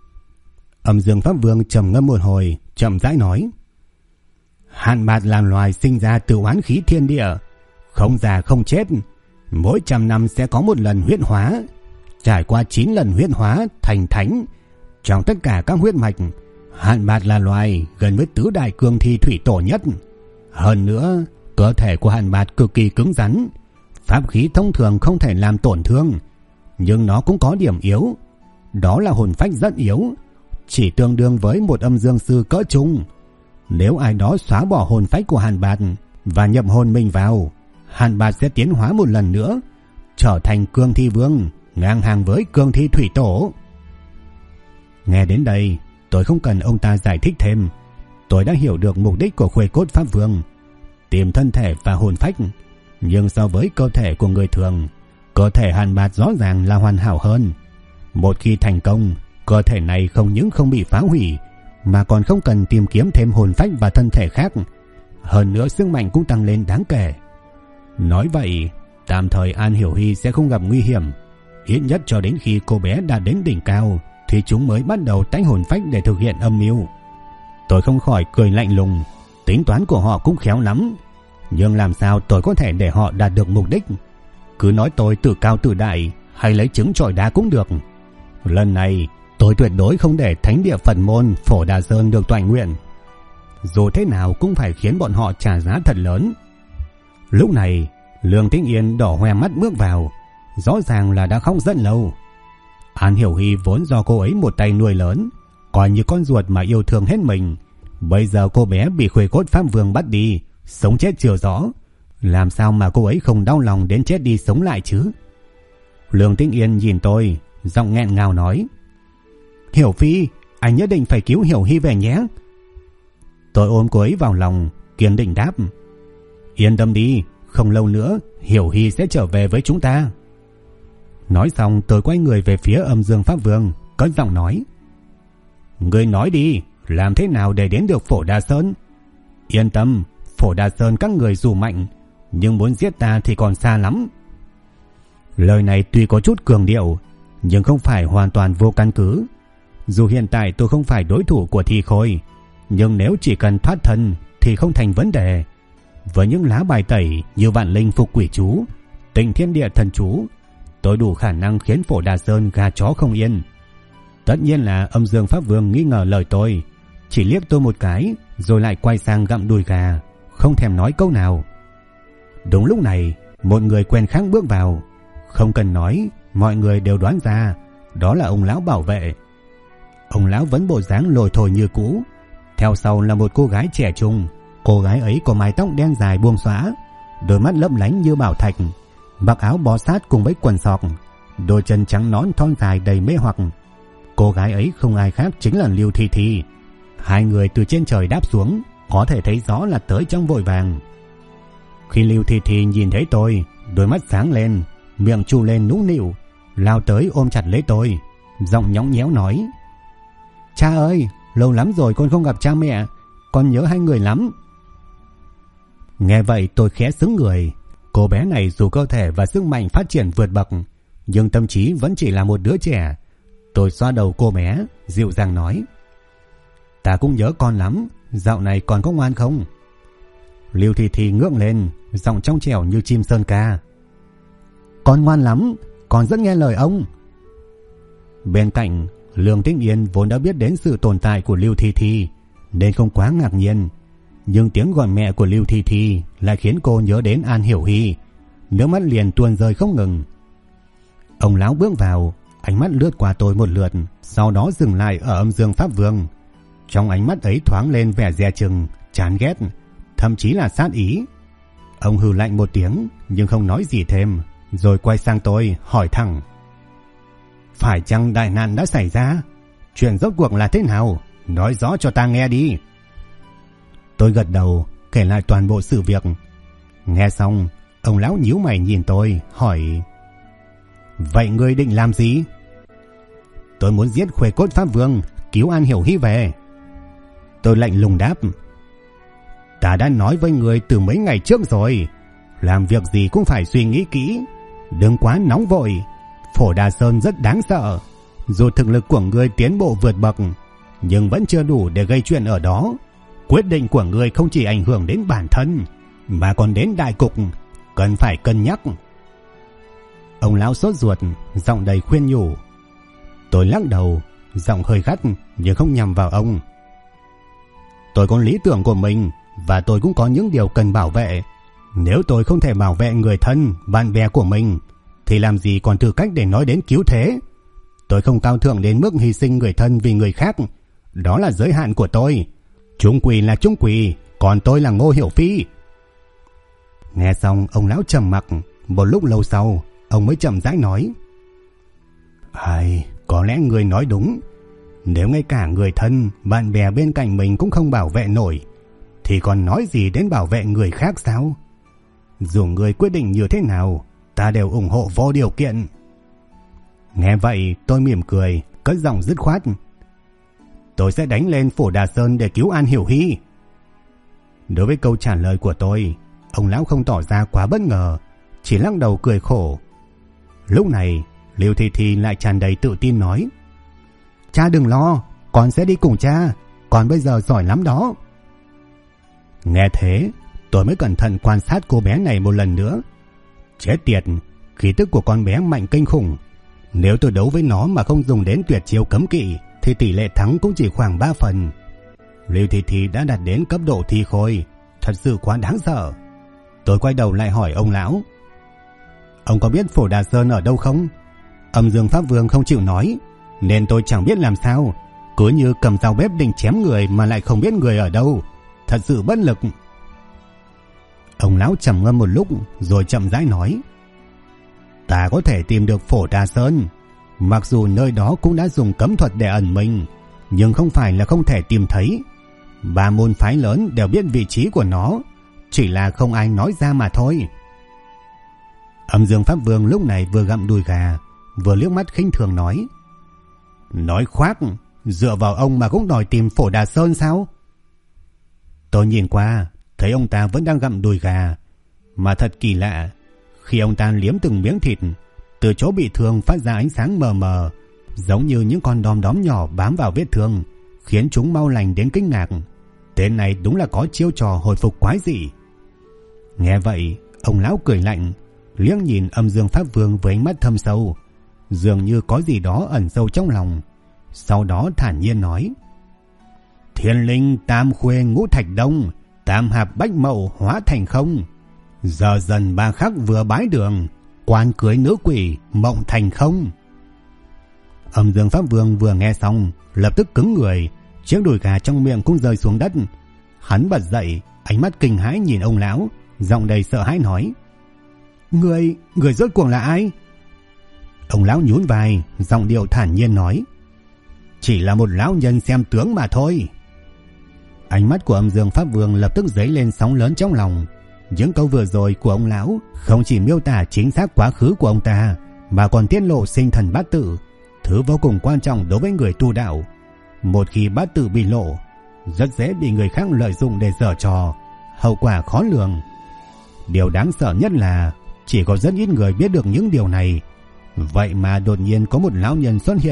Âm Dương Pháp Vương trầm ngâm một hồi, chậm rãi nói: hạn bạt là loài sinh ra từ oán khí thiên địa, không già không chết, mỗi 100 năm sẽ có một lần huyết hóa. Trải qua 9 lần huyết hóa thành thánh. Trong tất cả các huyết mạch, hạn bạt là loài gần với tứ đại cương thi thủy tổ nhất. Hơn nữa, cơ thể của hạn bạt cực kỳ cứng rắn, pháp khí thông thường không thể làm tổn thương. Nhưng nó cũng có điểm yếu, đó là hồn phách rất yếu, chỉ tương đương với một âm dương sư cỡ trung. Nếu ai đó xóa bỏ hồn phách của hạn bạt và nhập hồn mình vào, hạn bạt sẽ tiến hóa một lần nữa, trở thành cương thi vương, ngang hàng với cương thi thủy tổ. Nghe đến đây, tôi không cần ông ta giải thích thêm. Tôi đã hiểu được mục đích của Khuê Cốt Pháp Vương: tìm thân thể và hồn phách. Nhưng so với cơ thể của người thường, cơ thể hạn bạt rõ ràng là hoàn hảo hơn. Một khi thành công, cơ thể này không những không bị phá hủy, mà còn không cần tìm kiếm thêm hồn phách và thân thể khác. Hơn nữa sức mạnh cũng tăng lên đáng kể. Nói vậy, tạm thời An Hiểu Hy sẽ không gặp nguy hiểm. Ít nhất cho đến khi cô bé đạt đến đỉnh cao thì chúng mới bắt đầu tách hồn phách để thực hiện âm mưu. Tôi không khỏi cười lạnh lùng. Tính toán của họ cũng khéo lắm, nhưng làm sao tôi có thể để họ đạt được mục đích? Cứ nói tôi tự cao tự đại hay lấy trứng chọi đá cũng được. Lần này tôi tuyệt đối không để thánh địa Phật môn Phổ Đà Sơn được toại nguyện. Dù thế nào cũng phải khiến bọn họ trả giá thật lớn. Lúc này Lương Tĩnh Yên đỏ hoe mắt bước vào, rõ ràng là đã khóc rất lâu. An Hiểu Hy vốn do cô ấy một tay nuôi lớn, coi như con ruột mà yêu thương hết mình. Bây giờ cô bé bị Khuê Cốt Pháp Vương bắt đi, sống chết chưa rõ, làm sao mà cô ấy không đau lòng đến chết đi sống lại chứ? Lương Tĩnh Yên nhìn tôi, giọng nghẹn ngào nói: Hiểu Phi, anh nhất định phải cứu Hiểu Hy về nhé. Tôi ôm cô ấy vào lòng, kiên định đáp: Yên tâm đi, không lâu nữa Hiểu Hy sẽ trở về với chúng ta. Nói xong tôi quay người về phía Âm Dương Pháp Vương, cất giọng nói: Ngươi nói đi, làm thế nào để đến được Phổ Đà Sơn? Yên tâm, Phổ Đà Sơn các người dù mạnh, nhưng muốn giết ta thì còn xa lắm. Lời này tuy có chút cường điệu, nhưng không phải hoàn toàn vô căn cứ. Dù hiện tại tôi không phải đối thủ của Thi Khôi, nhưng nếu chỉ cần thoát thân thì không thành vấn đề. Với những lá bài tẩy như Vạn Linh Phục Quỷ Chú, Tịnh Thiên Địa Thần Chú, tôi đủ khả năng khiến Phổ Đà Sơn gà chó không yên. Tất nhiên là Âm Dương Pháp Vương nghi ngờ lời tôi, chỉ liếc tôi một cái rồi lại quay sang gặm đùi gà, không thèm nói câu nào. Đúng lúc này, một người quen khác bước vào. Không cần nói, mọi người đều đoán ra đó là ông lão bảo vệ. Ông lão vẫn bộ dáng lồi thồi như cũ. Theo sau là một cô gái trẻ trung. Cô gái ấy có mái tóc đen dài buông xõa, đôi mắt lấp lánh như bảo thạch, mặc áo bó sát cùng với quần sọc, đôi chân trắng nõn thon dài đầy mê hoặc. Cô gái ấy không ai khác chính là Lưu Thi Thi. Hai người từ trên trời đáp xuống, có thể thấy rõ là tới trong vội vàng. Khi Lưu Thi Thi nhìn thấy tôi, đôi mắt sáng lên, miệng chu lên nũng nịu, lao tới ôm chặt lấy tôi, giọng nhõng nhẽo nói: Cha ơi, lâu lắm rồi con không gặp cha mẹ, con nhớ hai người lắm. Nghe vậy tôi khẽ sững người. Cô bé này dù cơ thể và sức mạnh phát triển vượt bậc, nhưng tâm trí vẫn chỉ là một đứa trẻ. Tôi xoa đầu cô bé, dịu dàng nói: "Ta cũng nhớ con lắm, dạo này còn có ngoan không?" Lưu Thi Thi ngước lên, giọng trong trẻo như chim sơn ca: "Con ngoan lắm, con rất nghe lời ông." Bên cạnh, Lương Tĩnh Yên vốn đã biết đến sự tồn tại của Lưu Thi Thi nên không quá ngạc nhiên, nhưng tiếng gọi mẹ của Lưu Thi Thi lại khiến cô nhớ đến An Hiểu Hy, nước mắt liền tuôn rơi không ngừng. Ông lão bước vào, ánh mắt lướt qua tôi một lượt, sau đó dừng lại ở Âm Dương Pháp Vương. Trong ánh mắt ấy thoáng lên vẻ dè chừng, chán ghét, thậm chí là sát ý. Ông hừ lạnh một tiếng nhưng không nói gì thêm, rồi quay sang tôi hỏi thẳng: "Phải chăng đại nạn đã xảy ra? Chuyện rốt cuộc là thế nào? Nói rõ cho ta nghe đi." Tôi gật đầu, kể lại toàn bộ sự việc. Nghe xong, ông lão nhíu mày nhìn tôi, hỏi: "Vậy ngươi định làm gì?" "Tôi muốn giết Khuê Cốt Pháp Vương, cứu An Hiểu Hy về." Tôi lạnh lùng đáp: "Ta đã nói với ngươi từ mấy ngày trước rồi, làm việc gì cũng phải suy nghĩ kỹ, đừng quá nóng vội. Phổ Đà Sơn rất đáng sợ, dù thực lực của ngươi tiến bộ vượt bậc, nhưng vẫn chưa đủ để gây chuyện ở đó. Quyết định của ngươi không chỉ ảnh hưởng đến bản thân, mà còn đến đại cục, cần phải cân nhắc." Ông lão sốt ruột, giọng đầy khuyên nhủ. Tôi lắc đầu, giọng hơi gắt nhưng không nhằm vào ông. "Tôi có lý tưởng của mình, và tôi cũng có những điều cần bảo vệ. Nếu tôi không thể bảo vệ người thân, bạn bè của mình, thì làm gì còn tư cách để nói đến cứu thế. Tôi không cao thượng đến mức hy sinh người thân vì người khác, đó là giới hạn của tôi. Trung quỷ là trung quỷ, còn tôi là Ngô Hiểu Phi." Nghe xong, ông lão trầm mặc. Một lúc lâu sau, ông mới chậm rãi nói: "Có lẽ người nói đúng. Nếu ngay cả người thân, bạn bè bên cạnh mình cũng không bảo vệ nổi, thì còn nói gì đến bảo vệ người khác sao? Dù người quyết định như thế nào, ta đều ủng hộ vô điều kiện." Nghe vậy, tôi mỉm cười, cất giọng dứt khoát: "Tôi sẽ đánh lên Phổ Đà Sơn để cứu An Hiểu Hy." Đối với câu trả lời của tôi, ông lão không tỏ ra quá bất ngờ, chỉ lắc đầu cười khổ. Lúc này, Lưu Thi Thi lại tràn đầy tự tin nói: "Cha đừng lo, con sẽ đi cùng cha, con bây giờ giỏi lắm đó." Nghe thế, tôi mới cẩn thận quan sát cô bé này một lần nữa. Chết tiệt, khí tức của con bé mạnh kinh khủng. Nếu tôi đấu với nó mà không dùng đến tuyệt chiêu cấm kỵ, thì tỷ lệ thắng cũng chỉ khoảng 3 phần. Lưu Thi Thi đã đạt đến cấp độ thi khôi, thật sự quá đáng sợ. Tôi quay đầu lại hỏi ông lão: "Ông có biết Phổ Đà Sơn ở đâu không? Âm Dương Pháp Vương không chịu nói, nên tôi chẳng biết làm sao, cứ như cầm dao bếp định chém người mà lại không biết người ở đâu, thật sự bất lực." Ông lão trầm ngâm một lúc rồi chậm rãi nói: "Ta có thể tìm được Phổ Đà Sơn, mặc dù nơi đó cũng đã dùng cấm thuật để ẩn mình, nhưng không phải là không thể tìm thấy. 3 môn phái lớn đều biết vị trí của nó, chỉ là không ai nói ra mà thôi." Âm Dương Pháp Vương lúc này vừa gặm đùi gà, vừa liếc mắt khinh thường nói: "Nói khoác, dựa vào ông mà cũng đòi tìm Phổ Đà Sơn sao?" Tôi nhìn qua, thấy ông ta vẫn đang gặm đùi gà, mà thật kỳ lạ, khi ông ta liếm từng miếng thịt, từ chỗ bị thương phát ra ánh sáng mờ mờ, giống như những con đom đóm nhỏ bám vào vết thương, khiến chúng mau lành đến kinh ngạc. Tên này đúng là có chiêu trò hồi phục quái dị. Nghe vậy, ông lão cười lạnh, liếc nhìn Âm Dương Pháp Vương với ánh mắt thâm sâu, dường như có gì đó ẩn sâu trong lòng. Sau đó thản nhiên nói: "Thiên linh tam khuê ngũ thạch đông, tam hạp bách mậu hóa thành không. Giờ dần ba khắc vừa bái đường, quan cưới nữ quỷ mộng thành không." Âm Dương Pháp Vương vừa nghe xong, lập tức cứng người, chiếc đùi gà trong miệng cũng rơi xuống đất. Hắn bật dậy, ánh mắt kinh hãi nhìn ông lão, giọng đầy sợ hãi nói: Người rốt cuộc là ai?" Ông lão nhún vai, giọng điệu thản nhiên nói: "Chỉ là một lão nhân xem tướng mà thôi." Ánh mắt của Âm Dương Pháp Vương lập tức dấy lên sóng lớn trong lòng. Những câu vừa rồi của ông lão không chỉ miêu tả chính xác quá khứ của ông ta, mà còn tiết lộ sinh thần bát tự, thứ vô cùng quan trọng đối với người tu đạo. Một khi bát tự bị lộ, rất dễ bị người khác lợi dụng để giở trò, hậu quả khó lường. Điều đáng sợ nhất là chỉ có rất ít người biết được những điều này. Vậy mà đột nhiên có một lão nhân xuất hiện,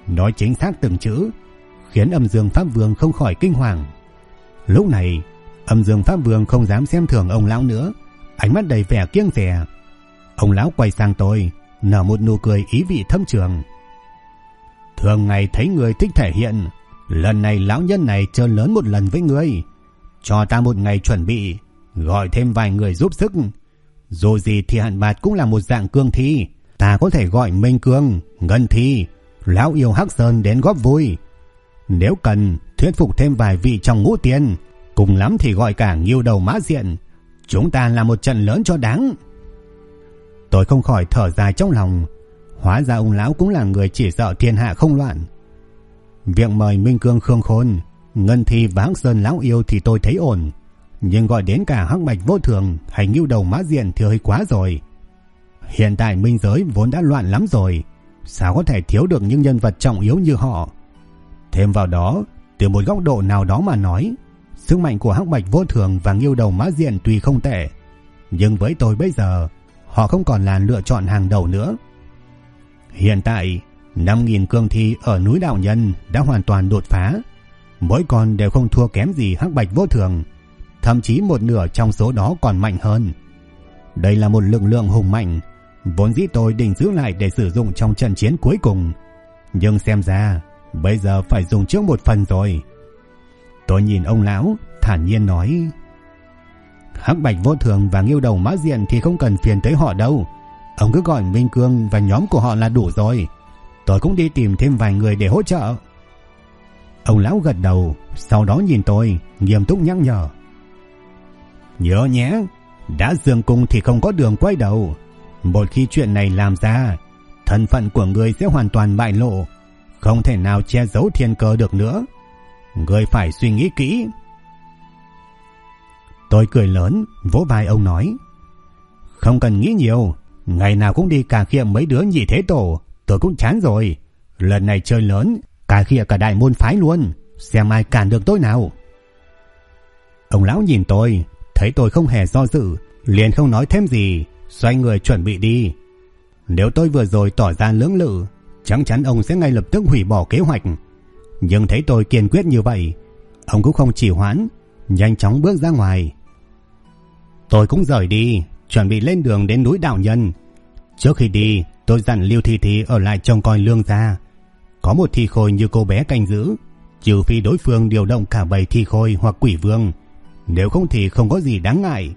nói chính xác từng chữ, khiến Âm Dương Pháp Vương không khỏi kinh hoàng. Lúc này, Âm Dương Pháp Vương không dám xem thường ông lão nữa, ánh mắt đầy vẻ kiêng dè. Ông lão quay sang tôi, nở một nụ cười ý vị thâm trường. Thường ngày thấy người thích thể hiện, lần này lão nhân này chơi lớn một lần với ngươi, cho ta một ngày chuẩn bị, gọi thêm vài người giúp sức. Dù gì thì Hạn Bạt cũng là một dạng cương thi, ta có thể gọi Minh Cương, Ngân Thi, lão yêu Hắc Sơn đến góp vui. Nếu cần thuyết phục thêm vài vị trong ngũ tiên, cùng lắm thì gọi cả Ngưu Đầu Mã Diện, chúng ta làm một trận lớn cho đáng. Tôi không khỏi thở dài trong lòng, hóa ra ông lão cũng là người chỉ sợ thiên hạ không loạn. Việc mời Minh Cương Khương Khôn, Ngân Thi và Hắc Sơn lão yêu thì tôi thấy ổn, nhưng gọi đến cả Hắc Bạch Vô Thường hay Ngưu Đầu Mã Diện thì hơi quá rồi. Hiện tại minh giới vốn đã loạn lắm rồi, sao có thể thiếu được những nhân vật trọng yếu như họ. Thêm vào đó, từ một góc độ nào đó mà nói, sức mạnh của Hắc Bạch Vô Thường và Ngưu Đầu Mã Diện tuy không tệ, nhưng với tôi bây giờ, họ không còn là lựa chọn hàng đầu nữa. Hiện tại, 5.000 cương thi ở núi Đạo Nhân đã hoàn toàn đột phá, mỗi con đều không thua kém gì Hắc Bạch Vô Thường, thậm chí một nửa trong số đó còn mạnh hơn. Đây là một lực lượng hùng mạnh, vốn dĩ tôi định giữ lại để sử dụng trong trận chiến cuối cùng, nhưng xem ra bây giờ phải dùng trước một phần rồi. Tôi nhìn ông lão, thản nhiên nói: Hắc Bạch Vô Thường và Ngưu Đầu Mã Diện thì không cần phiền tới họ đâu, ông cứ gọi Minh Cương và nhóm của họ là đủ rồi. Tôi cũng đi tìm thêm vài người để hỗ trợ. Ông lão gật đầu, sau đó nhìn tôi, nghiêm túc nhắc nhở: Nhớ nhé, đã dương cung thì không có đường quay đầu. Một khi chuyện này làm ra, thân phận của người sẽ hoàn toàn bại lộ, không thể nào che giấu thiên cơ được nữa. Người phải suy nghĩ kỹ. Tôi cười lớn, vỗ vai ông nói: Không cần nghĩ nhiều, ngày nào cũng đi cà khịa mấy đứa nhị thế tổ, tôi cũng chán rồi. Lần này chơi lớn, cà khịa cả đại môn phái luôn, xem ai cản được tôi nào. Ông lão nhìn tôi, thấy tôi không hề do dự, liền không nói thêm gì, xoay người chuẩn bị đi. Nếu tôi vừa rồi tỏ ra lưỡng lự, chắc chắn ông sẽ ngay lập tức hủy bỏ kế hoạch. Nhưng thấy tôi kiên quyết như vậy, ông cũng không trì hoãn, nhanh chóng bước ra ngoài. Tôi cũng rời đi, chuẩn bị lên đường đến núi Đạo Nhân. Trước khi đi, tôi dặn Lưu Thi Thi ở lại trông coi Lương gia. Có một thi khôi như cô bé canh giữ, trừ phi đối phương điều động cả bầy thi khôi hoặc quỷ vương, nếu không thì không có gì đáng ngại.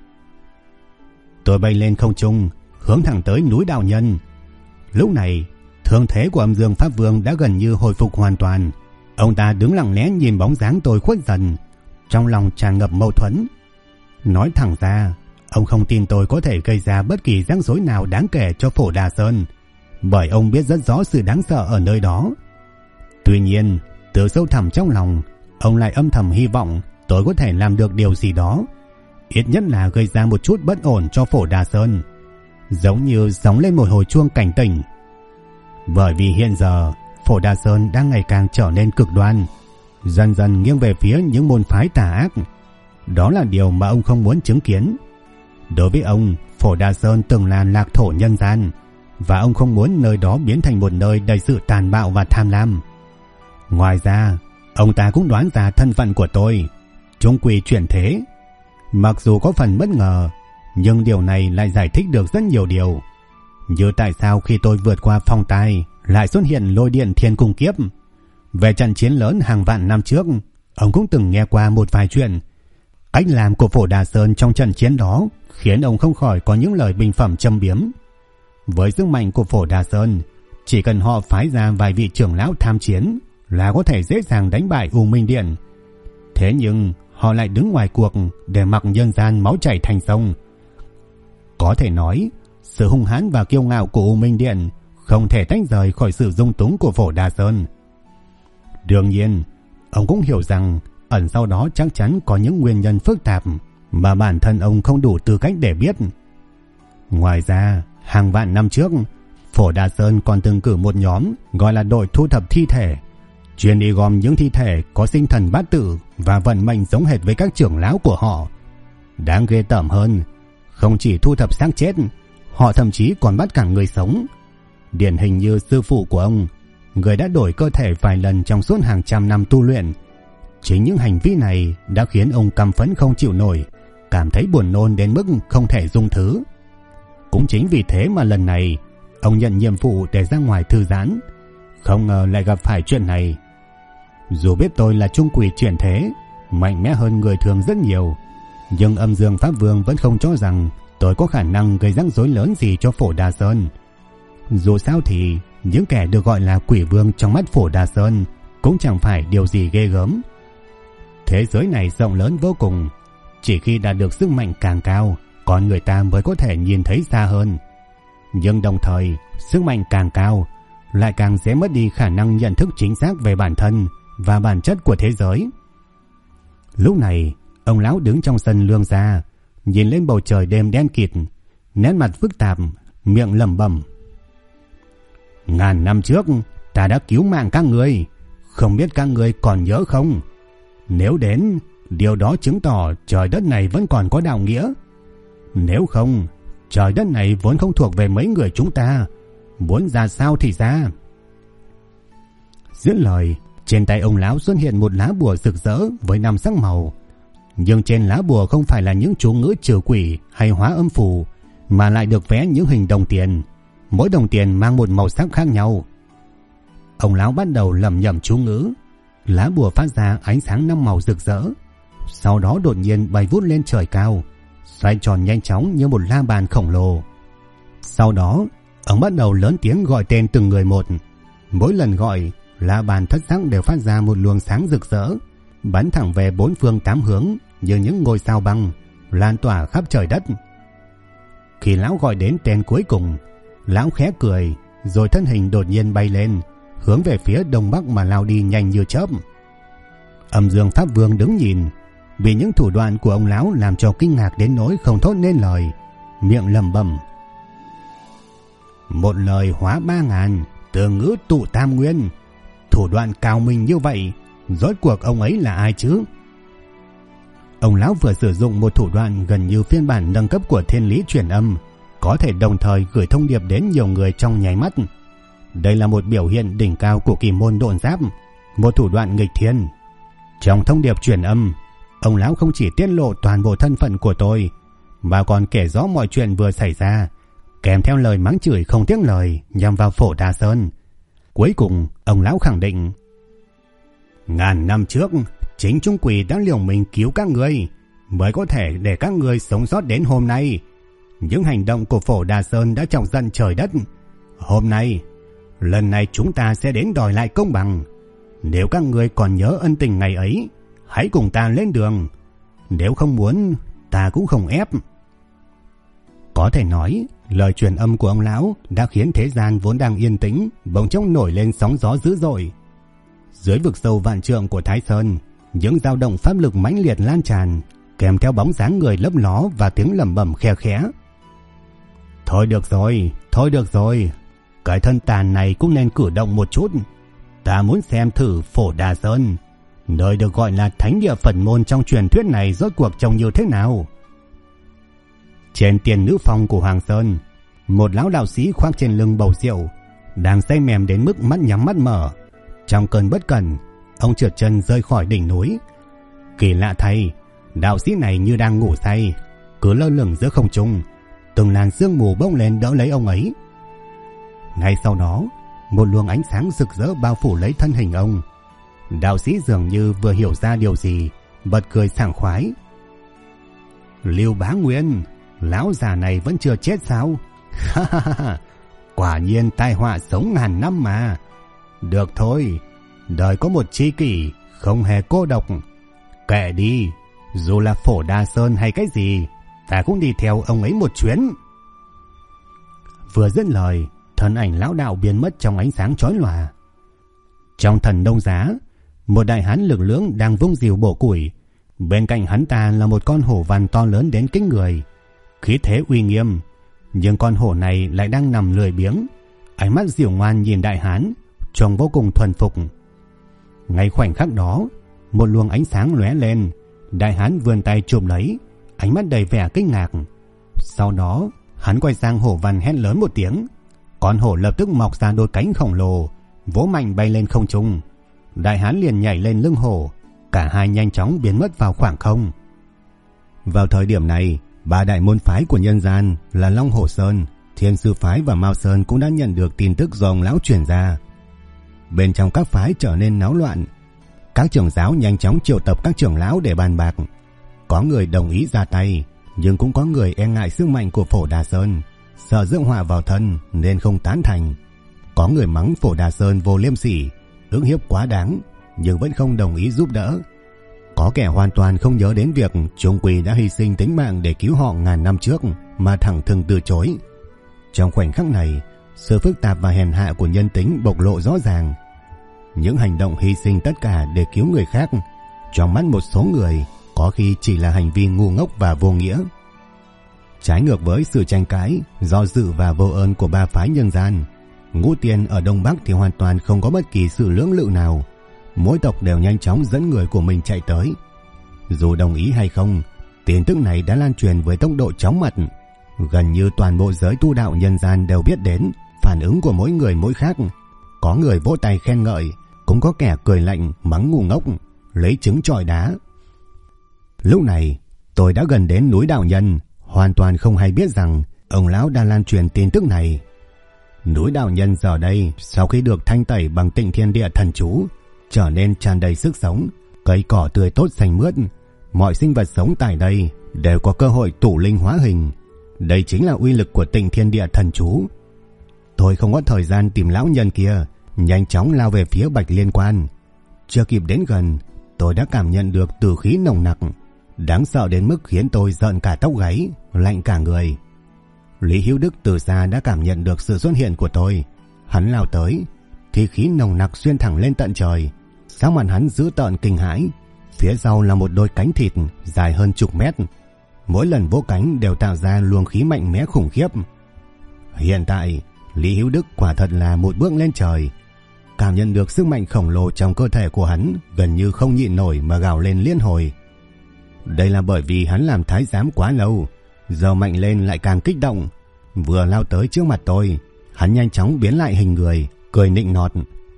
Tôi bay lên không trung, hướng thẳng tới núi Đạo Nhân. Lúc này, thương thế của Âm Dương Pháp Vương đã gần như hồi phục hoàn toàn. Ông ta đứng lặng lẽ nhìn bóng dáng tôi khuất dần, trong lòng tràn ngập mâu thuẫn. Nói thẳng ra, ông không tin tôi có thể gây ra bất kỳ rắc rối nào đáng kể cho Phổ Đà Sơn, bởi ông biết rất rõ sự đáng sợ ở nơi đó. Tuy nhiên, từ sâu thẳm trong lòng, ông lại âm thầm hy vọng tôi có thể làm được điều gì đó, ít nhất là gây ra một chút bất ổn cho Phổ Đà Sơn, giống như gióng lên một hồi chuông cảnh tỉnh. Bởi vì hiện giờ Phổ Đà Sơn đang ngày càng trở nên cực đoan, dần dần nghiêng về phía những môn phái tà ác. Đó là điều mà ông không muốn chứng kiến. Đối với ông, Phổ Đà Sơn từng là lạc thổ nhân gian, và ông không muốn nơi đó biến thành một nơi đầy sự tàn bạo và tham lam. Ngoài ra, ông ta cũng đoán ra thân phận của tôi, trung quy chuyển thế. Mặc dù có phần bất ngờ, nhưng điều này lại giải thích được rất nhiều điều, như tại sao khi tôi vượt qua phong tai lại xuất hiện lôi điện thiên cung kiếp. Về trận chiến lớn hàng vạn năm trước, ông cũng từng nghe qua một vài chuyện. Cách làm của Phổ Đà Sơn trong trận chiến đó khiến ông không khỏi có những lời bình phẩm châm biếm. Với sức mạnh của Phổ Đà Sơn, chỉ cần họ phái ra vài vị trưởng lão tham chiến là có thể dễ dàng đánh bại U Minh Điện. Thế nhưng họ lại đứng ngoài cuộc để mặc nhân gian máu chảy thành sông. Có thể nói, sự hung hãn và kiêu ngạo của U Minh Điện không thể tách rời khỏi sự dung túng của Phổ Đà Sơn. Đương nhiên, ông cũng hiểu rằng ẩn sau đó chắc chắn có những nguyên nhân phức tạp mà bản thân ông không đủ tư cách để biết. Ngoài ra, hàng vạn năm trước, Phổ Đà Sơn còn từng cử một nhóm gọi là đội thu thập thi thể, chuyên đi gom những thi thể có sinh thần bát tự và vận mệnh giống hệt với các trưởng lão của họ. Đáng ghê tởm hơn, không chỉ thu thập xác chết, họ thậm chí còn bắt cả người sống. Điển hình như sư phụ của ông, người đã đổi cơ thể vài lần trong suốt hàng trăm năm tu luyện. Chính những hành vi này đã khiến ông căm phẫn không chịu nổi, cảm thấy buồn nôn đến mức không thể dung thứ. Cũng chính vì thế mà lần này ông nhận nhiệm vụ để ra ngoài thư giãn, không ngờ lại gặp phải chuyện này. Dù biết tôi là trung quỷ chuyển thế, mạnh mẽ hơn người thường rất nhiều, nhưng Âm Dương Pháp Vương vẫn không cho rằng tôi có khả năng gây rắc rối lớn gì cho Phổ Đà Sơn. Dù sao thì những kẻ được gọi là quỷ vương trong mắt Phổ Đà Sơn cũng chẳng phải điều gì ghê gớm. Thế giới này rộng lớn vô cùng, chỉ khi đạt được sức mạnh càng cao, con người ta mới có thể nhìn thấy xa hơn. Nhưng đồng thời, sức mạnh càng cao lại càng dễ mất đi khả năng nhận thức chính xác về bản thân và bản chất của thế giới. Lúc này, ông lão đứng trong sân Lương gia, nhìn lên bầu trời đêm đen kịt, nét mặt phức tạp, miệng lẩm bẩm: "Ngàn năm trước, ta đã cứu mạng các người, không biết các người còn nhớ không? Nếu đến, điều đó chứng tỏ trời đất này vẫn còn có đạo nghĩa. Nếu không, trời đất này vốn không thuộc về mấy người chúng ta, muốn ra sao thì ra." Dứt lời, trên tay ông lão xuất hiện một lá bùa rực rỡ với 5 sắc màu. Nhưng trên lá bùa không phải là những chú ngữ trừ quỷ hay hóa âm phù, mà lại được vẽ những hình đồng tiền. Mỗi đồng tiền mang một màu sắc khác nhau. Ông lão bắt đầu lẩm nhẩm chú ngữ. Lá bùa phát ra ánh sáng 5 màu rực rỡ, sau đó đột nhiên bay vút lên trời cao, xoay tròn nhanh chóng như một la bàn khổng lồ. Sau đó, ông bắt đầu lớn tiếng gọi tên từng người một. Mỗi lần gọi, la bàn thất sắc đều phát ra một luồng sáng rực rỡ, bắn thẳng về 4 phương 8 hướng như những ngôi sao băng, lan tỏa khắp trời đất. Khi lão gọi đến tên cuối cùng, lão khẽ cười, rồi thân hình đột nhiên bay lên, hướng về phía đông bắc mà lao đi nhanh như chớp. Âm Dương Pháp Vương đứng nhìn, vì những thủ đoạn của ông lão làm cho kinh ngạc đến nỗi không thốt nên lời, miệng lẩm bẩm: "Một lời hóa 3000, từ ngữ tụ tam nguyên, thủ đoạn cao minh như vậy, rốt cuộc ông ấy là ai chứ?" Ông lão vừa sử dụng một thủ đoạn gần như phiên bản nâng cấp của thiên lý truyền âm, có thể đồng thời gửi thông điệp đến nhiều người trong nháy mắt. Đây là một biểu hiện đỉnh cao của kỳ môn độn giáp, một thủ đoạn nghịch thiên. Trong thông điệp truyền âm, ông lão không chỉ tiết lộ toàn bộ thân phận của tôi, mà còn kể rõ mọi chuyện vừa xảy ra, kèm theo lời mắng chửi không tiếc lời nhằm vào Phổ Đà Sơn. Cuối cùng, ông lão khẳng định: "Ngàn năm trước, chính chúng quỷ đã liều mình cứu các người, mới có thể để các người sống sót đến hôm nay. Những hành động của Phổ Đà Sơn đã chọc giận trời đất. Hôm nay, lần này chúng ta sẽ đến đòi lại công bằng. Nếu các người còn nhớ ân tình ngày ấy, hãy cùng ta lên đường. Nếu không muốn, ta cũng không ép." Có thể nói, lời truyền âm của ông lão đã khiến thế gian vốn đang yên tĩnh bỗng chốc nổi lên sóng gió dữ dội. Dưới vực sâu vạn trượng của Thái Sơn, những dao động pháp lực mãnh liệt lan tràn, kèm theo bóng dáng người lấp ló và tiếng lẩm bẩm khe khẽ: thôi được rồi, cái thân tàn này cũng nên cử động một chút. Ta muốn xem thử Phổ Đà Sơn, nơi được gọi là thánh địa Phật môn trong truyền thuyết này, rốt cuộc trông như thế nào." Trên tiền nữ phong của Hoàng Sơn, một lão đạo sĩ khoác trên lưng bầu rượu, đang say mềm đến mức mắt nhắm mắt mở. Trong cơn bất cẩn, ông trượt chân rơi khỏi đỉnh núi. Kỳ lạ thay, đạo sĩ này như đang ngủ say, cứ lơ lửng giữa không trung, từng làn sương mù bốc lên đỡ lấy ông ấy. Ngay sau đó, một luồng ánh sáng rực rỡ bao phủ lấy thân hình ông. Đạo sĩ dường như vừa hiểu ra điều gì, bật cười sảng khoái: "Lưu Bá Nguyên, lão già này vẫn chưa chết sao? Quả nhiên tai họa sống ngàn năm mà. Được thôi, đời có một tri kỷ, không hề cô độc. Kệ đi, dù là Phổ Đà Sơn hay cái gì, ta cũng đi theo ông ấy một chuyến." Vừa dứt lời, thân ảnh lão đạo biến mất trong ánh sáng chói lòa. Trong thần nông giá, một đại hán lực lưỡng đang vung rìu bổ củi. Bên cạnh hắn ta là một con hổ vằn to lớn đến kinh người, khí thế uy nghiêm. Nhưng con hổ này lại đang nằm lười biếng, ánh mắt dịu ngoan nhìn đại hán, trông vô cùng thuần phục. Ngay khoảnh khắc đó, một luồng ánh sáng lóe lên, đại hán vươn tay chụp lấy, ánh mắt đầy vẻ kinh ngạc. Sau đó, hắn quay sang hổ vằn hét lớn một tiếng. Con hổ lập tức mọc ra đôi cánh khổng lồ, vỗ mạnh bay lên không trung. Đại hán liền nhảy lên lưng hổ, cả hai nhanh chóng biến mất vào khoảng không. Vào thời điểm này, ba đại môn phái của nhân gian là Long Hổ Sơn, Thiên Sư Phái và Mao Sơn cũng đã nhận được tin tức do ông lão truyền ra. Bên trong các phái trở nên náo loạn. Các trưởng giáo nhanh chóng triệu tập các trưởng lão để bàn bạc. Có người đồng ý ra tay, nhưng cũng có người e ngại sức mạnh của Phổ Đà Sơn, sợ rước họa vào thân nên không tán thành. Có người mắng Phổ Đà Sơn vô liêm sỉ, ức hiếp quá đáng, nhưng vẫn không đồng ý giúp đỡ. Có kẻ hoàn toàn không nhớ đến việc Trung Quỳ đã hy sinh tính mạng để cứu họ ngàn năm trước mà thẳng thừng từ chối. Trong khoảnh khắc này, sự phức tạp và hèn hạ của nhân tính bộc lộ rõ ràng. Những hành động hy sinh tất cả để cứu người khác, trong mắt một số người có khi chỉ là hành vi ngu ngốc và vô nghĩa. Trái ngược với sự tranh cãi, do dự và vô ơn của ba phái nhân gian, Ngũ Tiên ở Đông Bắc thì hoàn toàn không có bất kỳ sự lưỡng lự nào. Mỗi tộc đều nhanh chóng dẫn người của mình chạy tới. Dù đồng ý hay không, tin tức này đã lan truyền với tốc độ chóng mặt. Gần như toàn bộ giới tu đạo nhân gian đều biết đến. Phản ứng của mỗi người mỗi khác. Có người vỗ tay khen ngợi, cũng có kẻ cười lạnh mắng ngu ngốc, lấy trứng chọi đá. Lúc này tôi đã gần đến núi Đạo Nhân, hoàn toàn không hay biết rằng ông lão đang lan truyền tin tức này. Núi Đạo Nhân giờ đây sau khi được thanh tẩy bằng Tịnh Thiên Địa thần chú, trở nên tràn đầy sức sống, cây cỏ tươi tốt xanh mướt, mọi sinh vật sống tại đây đều có cơ hội tụ linh hóa hình. Đây chính là uy lực của Tịnh Thiên Địa thần chú. Tôi không có thời gian tìm lão nhân kia, nhanh chóng lao về phía Bạch Liên Quan. Chưa kịp đến gần, tôi đã cảm nhận được tử khí nồng nặc, đáng sợ đến mức khiến tôi rợn cả tóc gáy, lạnh cả người. Lý Hữu Đức từ xa đã cảm nhận được sự xuất hiện của tôi. Hắn lao tới, thì khí nồng nặc xuyên thẳng lên tận trời. Sắc mặt hắn dữ tợn kinh hãi. Phía sau là một đôi cánh thịt dài hơn chục mét. Mỗi lần vỗ cánh đều tạo ra luồng khí mạnh mẽ khủng khiếp. Hiện tại, Lý Hữu Đức quả thật là một bước lên trời. Cảm nhận được sức mạnh khổng lồ trong cơ thể của hắn, gần như không nhịn nổi mà gào lên liên hồi. Đây là bởi vì hắn làm thái giám quá lâu, giờ mạnh lên lại càng kích động. Vừa lao tới trước mặt tôi, hắn nhanh chóng biến lại hình người, cười nịnh nọt.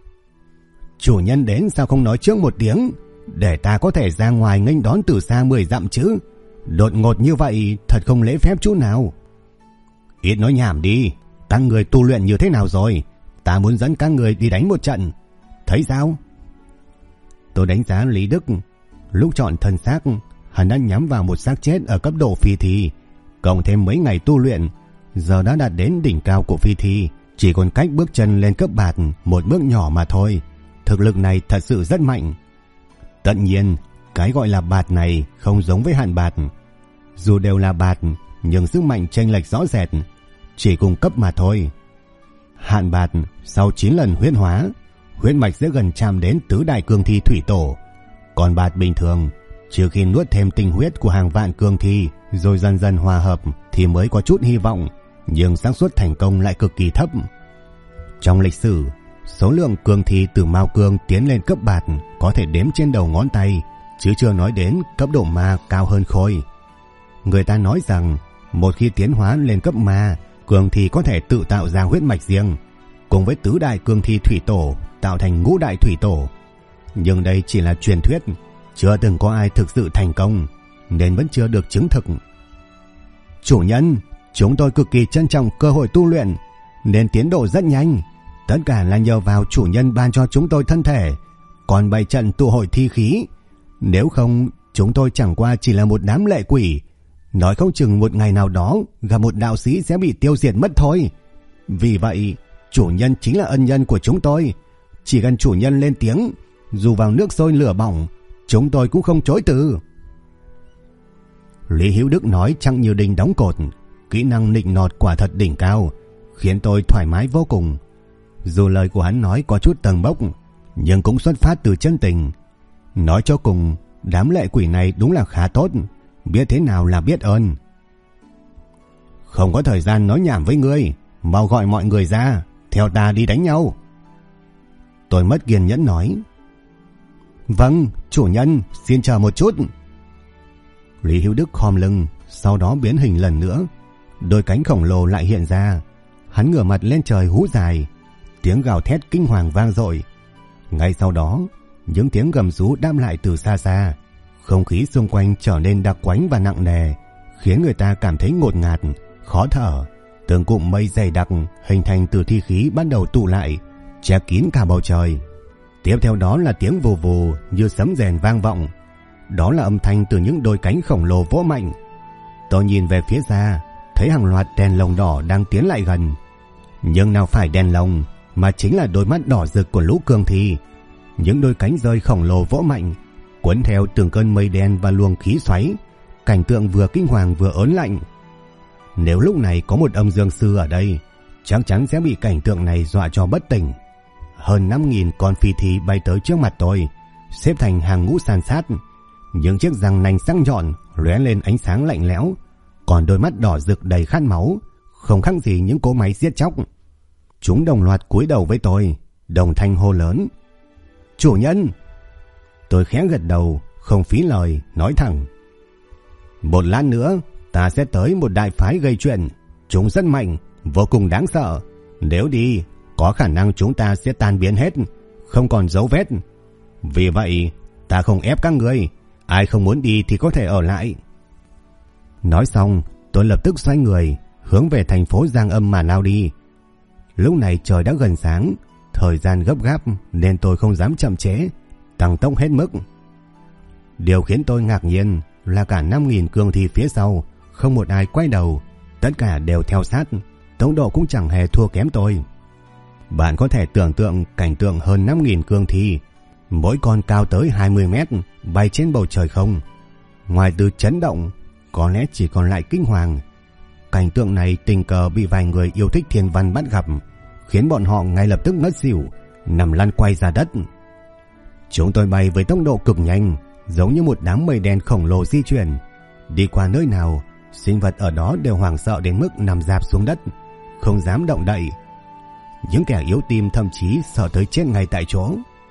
Chủ nhân đến sao không nói trước một tiếng, để ta có thể ra ngoài nghênh đón từ xa 10 dặm chứ? Đột ngột như vậy thật không lễ phép chút nào. Ít nói nhảm đi, các người tu luyện như thế nào rồi? Ta muốn dẫn các người đi đánh một trận, thấy sao? Tôi đánh giá Lý Đức. Lúc chọn thân xác, hắn đã nhắm vào một xác chết ở cấp độ phi thi, cộng thêm mấy ngày tu luyện, giờ đã đạt đến đỉnh cao của phi thi, chỉ còn cách bước chân lên cấp bạt một bước nhỏ mà thôi. Thực lực này thật sự rất mạnh. Tất nhiên, cái gọi là bạt này không giống với hạn bạt. Dù đều là bạt, nhưng sức mạnh chênh lệch rõ rệt, chỉ cùng cấp mà thôi. Hạn bạt sau 9 lần huyết hóa, huyết mạch sẽ gần chạm đến tứ đại cương thi thủy tổ. Còn bạt bình thường, trừ khi nuốt thêm tinh huyết của hàng vạn cương thi rồi dần dần hòa hợp thì mới có chút hy vọng, nhưng xác suất thành công lại cực kỳ thấp. Trong lịch sử, số lượng cương thi từ mao cương tiến lên cấp bạt có thể đếm trên đầu ngón tay, chứ chưa nói đến cấp độ ma cao hơn khôi. Người ta nói rằng một khi tiến hóa lên cấp ma, cương thi có thể tự tạo ra huyết mạch riêng, cùng với tứ đại cương thi thủy tổ tạo thành ngũ đại thủy tổ. Nhưng đây chỉ là truyền thuyết, chưa từng có ai thực sự thành công, nên vẫn chưa được chứng thực. Chủ nhân, chúng tôi cực kỳ trân trọng cơ hội tu luyện, nên tiến độ rất nhanh. Tất cả là nhờ vào chủ nhân ban cho chúng tôi thân thể, còn bày trận tụ hội thi khí. Nếu không, chúng tôi chẳng qua chỉ là một đám lệ quỷ. Nói không chừng một ngày nào đó gặp một đạo sĩ sẽ bị tiêu diệt mất thôi. Vì vậy, chủ nhân chính là ân nhân của chúng tôi. Chỉ cần chủ nhân lên tiếng, dù vào nước sôi lửa bỏng, chúng tôi cũng không chối từ. Lý Hữu Đức nói chẳng như đinh đóng cột, kỹ năng nịnh nọt quả thật đỉnh cao, khiến tôi thoải mái vô cùng. Dù lời của hắn nói có chút tầng bốc, nhưng cũng xuất phát từ chân tình. Nói cho cùng, đám lệ quỷ này đúng là khá tốt, biết thế nào là biết ơn. Không có thời gian nói nhảm với ngươi, mau gọi mọi người ra, theo ta đi đánh nhau. Tôi mất kiên nhẫn nói. Vâng, chủ nhân, xin chờ một chút. Lý Hữu Đức khom lưng, sau đó biến hình lần nữa. Đôi cánh khổng lồ lại hiện ra. Hắn ngửa mặt lên trời hú dài. tiếng gào thét kinh hoàng vang dội. Ngay sau đó, những tiếng gầm rú đáp lại từ xa xa. Không khí xung quanh trở nên đặc quánh và nặng nề, khiến người ta cảm thấy ngột ngạt, khó thở. Từng cụm mây dày đặc hình thành từ thi khí bắt đầu tụ lại, che kín cả bầu trời. Tiếp theo đó là tiếng vù vù như sấm rền vang vọng. Đó là âm thanh từ những đôi cánh khổng lồ vỗ mạnh. Tôi nhìn về phía xa, thấy hàng loạt đèn lồng đỏ đang tiến lại gần. Nhưng nào phải đèn lồng, mà chính là đôi mắt đỏ rực của lũ cương thi. Những đôi cánh rơi khổng lồ vỗ mạnh, cuốn theo từng cơn mây đen và luồng khí xoáy. Cảnh tượng vừa kinh hoàng vừa ớn lạnh. Nếu lúc này có một âm dương sư ở đây, chắc chắn sẽ bị cảnh tượng này dọa cho bất tỉnh. Hơn 5.000 con phi thi bay tới trước mặt tôi, xếp thành hàng ngũ san sát. Những chiếc răng nanh sắc nhọn lóe lên ánh sáng lạnh lẽo, còn đôi mắt đỏ rực đầy khát máu, không khác gì những cỗ máy giết chóc. Chúng đồng loạt cúi đầu với tôi, đồng thanh hô lớn: "Chủ nhân!" Tôi khẽ gật đầu, không phí lời, nói thẳng: "Một lát nữa, ta sẽ tới một đại phái gây chuyện. Chúng rất mạnh, vô cùng đáng sợ. Nếu đi, có khả năng chúng ta sẽ tan biến hết, không còn dấu vết. Vì vậy, ta không ép các ngươi. Ai không muốn đi thì có thể ở lại." Nói xong, tôi lập tức xoay người, hướng về thành phố Giang Âm mà lao đi. Lúc này trời đã gần sáng, thời gian gấp gáp nên tôi không dám chậm trễ, tăng tốc hết mức. Điều khiến tôi ngạc nhiên là cả 5.000 cương thi phía sau, không một ai quay đầu, tất cả đều theo sát, tốc độ cũng chẳng hề thua kém tôi. Bạn có thể tưởng tượng cảnh tượng hơn 5.000 cương thi, mỗi con cao tới 20 mét, bay trên bầu trời không. Ngoài từ chấn động, có lẽ chỉ còn lại kinh hoàng. Cảnh tượng này tình cờ bị vài người yêu thích thiên văn bắt gặp, khiến bọn họ ngay lập tức ngất xỉu, nằm lăn quay ra đất. Chúng tôi bay với tốc độ cực nhanh, giống như một đám mây đen khổng lồ di chuyển. Đi qua nơi nào, sinh vật ở đó đều hoảng sợ đến mức nằm rạp xuống đất, không dám động đậy. Những kẻ yếu tim thậm chí sợ tới chết ngay tại chỗ.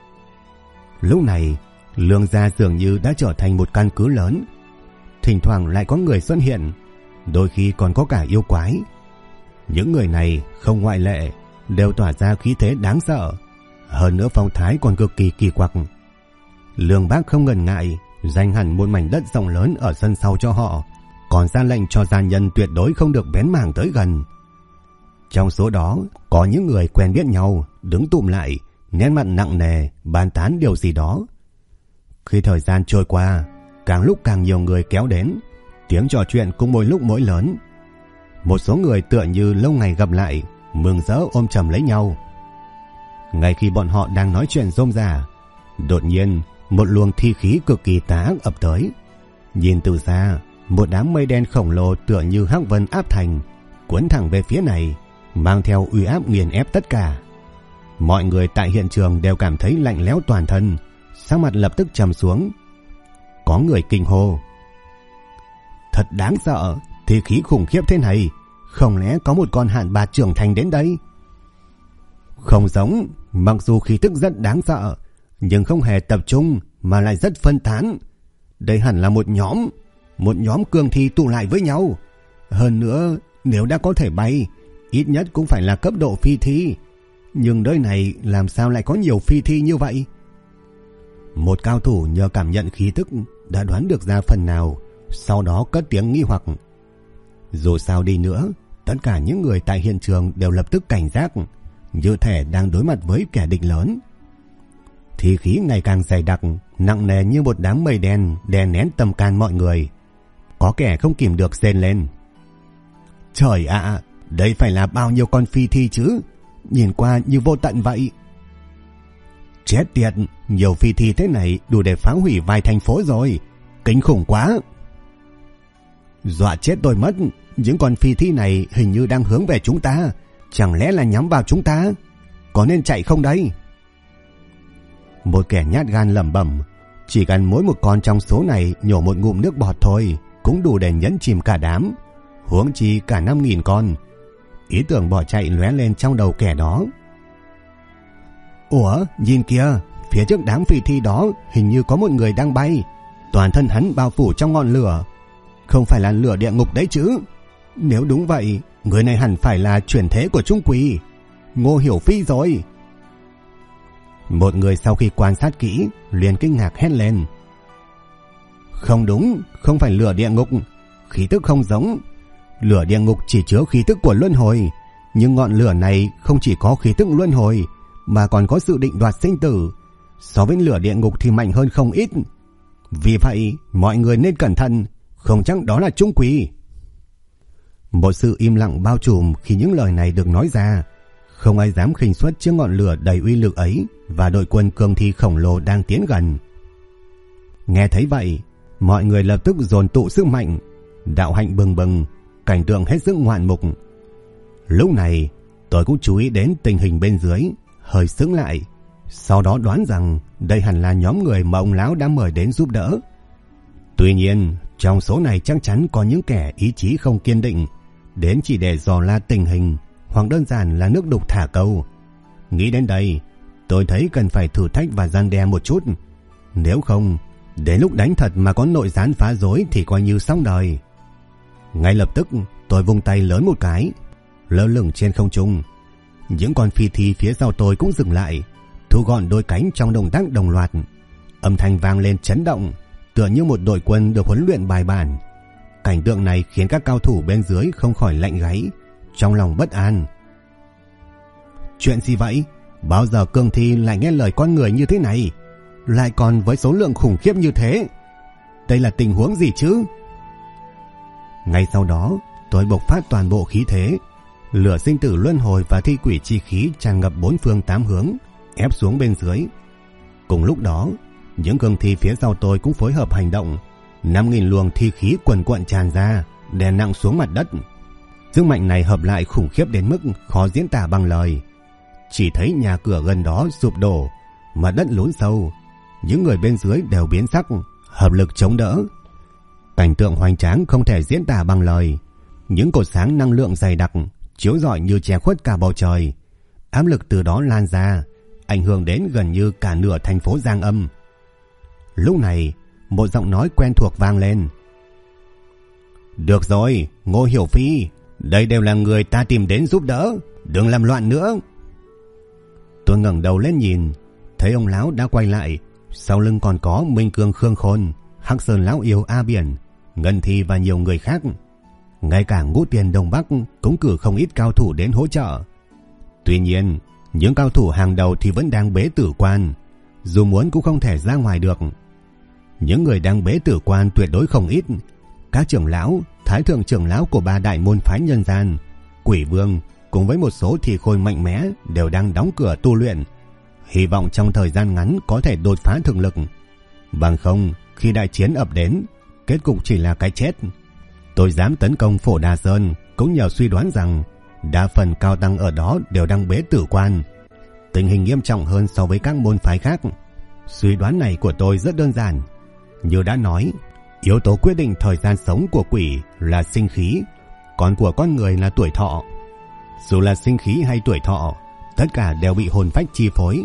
Lúc này, Lương gia dường như đã trở thành một căn cứ lớn. Thỉnh thoảng lại có người xuất hiện, đôi khi còn có cả yêu quái. Những người này không ngoại lệ, đều tỏa ra khí thế đáng sợ, hơn nữa phong thái còn cực kỳ kỳ quặc. Lương Bác không ngần ngại dành hẳn một mảnh đất rộng lớn ở sân sau cho họ, còn ra lệnh cho gia nhân tuyệt đối không được bén mảng tới gần. Trong số đó có những người quen biết nhau, đứng tụm lại, nét mặt nặng nề, bàn tán điều gì đó. Khi thời gian trôi qua, càng lúc càng nhiều người kéo đến, tiếng trò chuyện cũng mỗi lúc mỗi lớn. Một số người tựa như lâu ngày gặp lại, mừng rỡ ôm chầm lấy nhau. Ngay khi bọn họ đang nói chuyện rôm rả, đột nhiên một luồng thi khí cực kỳ tà ác ập tới. Nhìn từ xa, một đám mây đen khổng lồ tựa như hắc vân áp thành, cuốn thẳng về phía này, mang theo uy áp nghiền ép tất cả. Mọi người tại hiện trường đều cảm thấy lạnh lẽo toàn thân, sắc mặt lập tức trầm xuống. Có người kinh hô: "Thật đáng sợ, thi khí khủng khiếp thế này, không lẽ có một con hạn bạt trưởng thành đến đây?" Không giống, mặc dù khí tức rất đáng sợ, nhưng không hề tập trung mà lại rất phân tán. Đây hẳn là một nhóm cương thi tụ lại với nhau. Hơn nữa, nếu đã có thể bay, ít nhất cũng phải là cấp độ phi thi. Nhưng nơi này làm sao lại có nhiều phi thi như vậy? Một cao thủ nhờ cảm nhận khí tức đã đoán được ra phần nào, sau đó cất tiếng nghi hoặc. Dù sao đi nữa, tất cả những người tại hiện trường đều lập tức cảnh giác, như thể đang đối mặt với kẻ địch lớn. Thi khí ngày càng dày đặc, nặng nề như một đám mây đen đè nén tâm can mọi người. Có kẻ không kìm được rên lên: "Trời ạ, đây phải là bao nhiêu con phi thi chứ? Nhìn qua như vô tận vậy." "Chết tiệt, nhiều phi thi thế này đủ để phá hủy vài thành phố rồi. Kinh khủng quá." "Dọa chết tôi mất, những con phi thi này hình như đang hướng về chúng ta. Chẳng lẽ là nhắm vào chúng ta? Có nên chạy không đây?" Một kẻ nhát gan lẩm bẩm, chỉ cần mỗi một con trong số này nhổ một ngụm nước bọt thôi cũng đủ để nhấn chìm cả đám, huống chi cả 5.000 con. Ý tưởng bỏ chạy lóe lên trong đầu kẻ đó. "Ủa, nhìn kìa, phía trước đám phi thi đó hình như có một người đang bay, toàn thân hắn bao phủ trong ngọn lửa. Không phải là lửa địa ngục đấy chứ? Nếu đúng vậy, người này hẳn phải là chuyển thế của Trung Quỷ. Ngô Hiểu Phi rồi. Một người sau khi quan sát kỹ liền kinh ngạc hét lên. Không đúng, không phải lửa địa ngục, khí tức không giống. Lửa địa ngục chỉ chứa khí tức của luân hồi, nhưng ngọn lửa này không chỉ có khí tức luân hồi mà còn có sự định đoạt sinh tử. So với lửa địa ngục thì mạnh hơn không ít. Vì vậy mọi người nên cẩn thận, không chắc đó là trung quỷ. Một sự im lặng bao trùm khi những lời này được nói ra. Không ai dám khinh suất trước ngọn lửa đầy uy lực ấy và đội quân cương thi khổng lồ đang tiến gần. Nghe thấy vậy, mọi người lập tức dồn tụ sức mạnh, đạo hạnh bừng bừng, cảnh tượng hết sức ngoạn mục. Lúc này tôi cũng chú ý đến tình hình bên dưới, hơi sững lại, sau đó đoán rằng đây hẳn là nhóm người mà ông lão đã mời đến giúp đỡ. Tuy nhiên trong số này chắc chắn có những kẻ ý chí không kiên định, đến chỉ để dò la tình hình, hoặc đơn giản là nước đục thả câu. Nghĩ đến đây, tôi thấy cần phải thử thách và răn đe một chút. Nếu không, đến lúc đánh thật mà có nội gián phá rối thì coi như xong đời. Ngay lập tức tôi vung tay lớn một cái, lơ lửng trên không trung. Những con phi thi phía sau tôi cũng dừng lại, thu gọn đôi cánh trong động tác đồng loạt. Âm thanh vang lên chấn động, tựa như một đội quân được huấn luyện bài bản. Cảnh tượng này khiến các cao thủ bên dưới không khỏi lạnh gáy, trong lòng bất an. Chuyện gì vậy? Bao giờ cương thi lại nghe lời con người như thế này, lại còn với số lượng khủng khiếp như thế? Đây là tình huống gì chứ? Ngay sau đó tôi bộc phát toàn bộ khí thế, lửa sinh tử luân hồi và thi quỷ chi khí tràn ngập bốn phương tám hướng, ép xuống bên dưới. Cùng lúc đó, những cương thi phía sau tôi cũng phối hợp hành động. 5.000 luồng thi khí quần quận tràn ra, đè nặng xuống mặt đất. Sức mạnh này hợp lại khủng khiếp đến mức khó diễn tả bằng lời. Chỉ thấy nhà cửa gần đó sụp đổ, mặt đất lún sâu, những người bên dưới đều biến sắc, hợp lực chống đỡ. Cảnh tượng hoành tráng không thể diễn tả bằng lời. Những cột sáng năng lượng dày đặc chiếu rọi như che khuất cả bầu trời. Áp lực từ đó lan ra, ảnh hưởng đến gần như cả nửa thành phố Giang Âm. Lúc này, một giọng nói quen thuộc vang lên. Được rồi, Ngô Hiểu Phi, đây đều là người ta tìm đến giúp đỡ, đừng làm loạn nữa. Tôi ngẩng đầu lên nhìn, thấy ông lão đã quay lại, sau lưng còn có Minh Cương Khương Khôn, Hắc Sơn Lão Yêu A Biển, Ngân Thi và nhiều người khác. Ngay cả Ngũ Tiền Đông Bắc cũng cử không ít cao thủ đến hỗ trợ. Tuy nhiên, những cao thủ hàng đầu thì vẫn đang bế tử quan, dù muốn cũng không thể ra ngoài được. Những người đang bế tử quan tuyệt đối không ít. Các trưởng lão, thái thượng trưởng lão của 3 đại môn phái nhân gian, Quỷ Vương cùng với một số thi khôi mạnh mẽ đều đang đóng cửa tu luyện, hy vọng trong thời gian ngắn có thể đột phá thực lực. Bằng không, khi đại chiến ập đến, kết cục chỉ là cái chết. Tôi dám tấn công Phổ Đà Sơn cũng nhờ suy đoán rằng đa phần cao tăng ở đó đều đang bế tử quan, tình hình nghiêm trọng hơn so với các môn phái khác. Suy đoán này của tôi rất đơn giản. Như đã nói, yếu tố quyết định thời gian sống của quỷ là sinh khí, còn của con người là tuổi thọ. Dù là sinh khí hay tuổi thọ, tất cả đều bị hồn phách chi phối.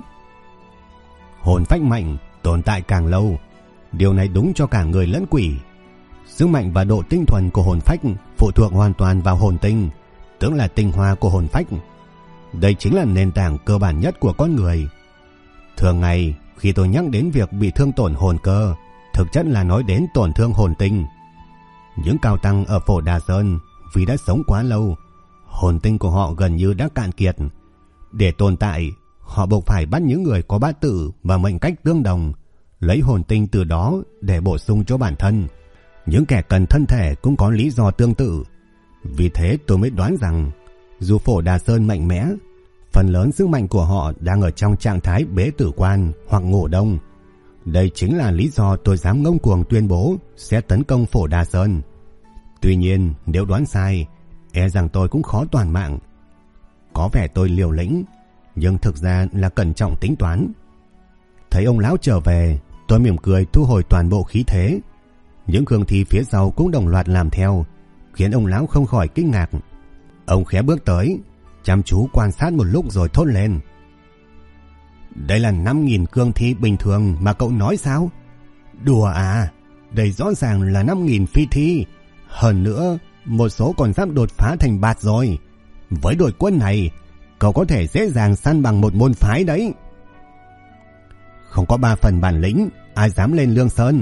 Hồn phách mạnh, tồn tại càng lâu. Điều này đúng cho cả người lẫn quỷ. Sức mạnh và độ tinh thuần của hồn phách phụ thuộc hoàn toàn vào hồn tinh, tức là tinh hoa của hồn phách. Đây chính là nền tảng cơ bản nhất của con người. Thường ngày, khi tôi nhắc đến việc bị thương tổn hồn cơ, thực chất là nói đến tổn thương hồn tinh. Những cao tăng ở Phổ Đà Sơn vì đã sống quá lâu, hồn tinh của họ gần như đã cạn kiệt. Để tồn tại, họ buộc phải bắt những người có bát tự và mệnh cách tương đồng, lấy hồn tinh từ đó để bổ sung cho bản thân. Những kẻ cần thân thể cũng có lý do tương tự. Vì thế tôi mới đoán rằng dù Phổ Đà Sơn mạnh mẽ, phần lớn sức mạnh của họ đang ở trong trạng thái bế tử quan hoặc ngủ đông. Đây chính là lý do tôi dám ngông cuồng tuyên bố sẽ tấn công Phổ Đà Sơn. Tuy nhiên, nếu đoán sai, e rằng tôi cũng khó toàn mạng. Có vẻ tôi liều lĩnh, nhưng thực ra là cẩn trọng tính toán. Thấy ông lão trở về, tôi mỉm cười thu hồi toàn bộ khí thế. Những cương thi phía sau cũng đồng loạt làm theo, khiến ông lão không khỏi kinh ngạc. Ông khẽ bước tới, chăm chú quan sát một lúc rồi thốt lên. Đây là 5.000 cương thi bình thường mà cậu nói sao? Đùa à, đây rõ ràng là 5.000 phi thi. Hơn nữa, một số còn sắp đột phá thành bạt rồi. Với đội quân này, cậu có thể dễ dàng săn bằng một môn phái đấy. Không có 3 phần bản lĩnh, ai dám lên Lương Sơn.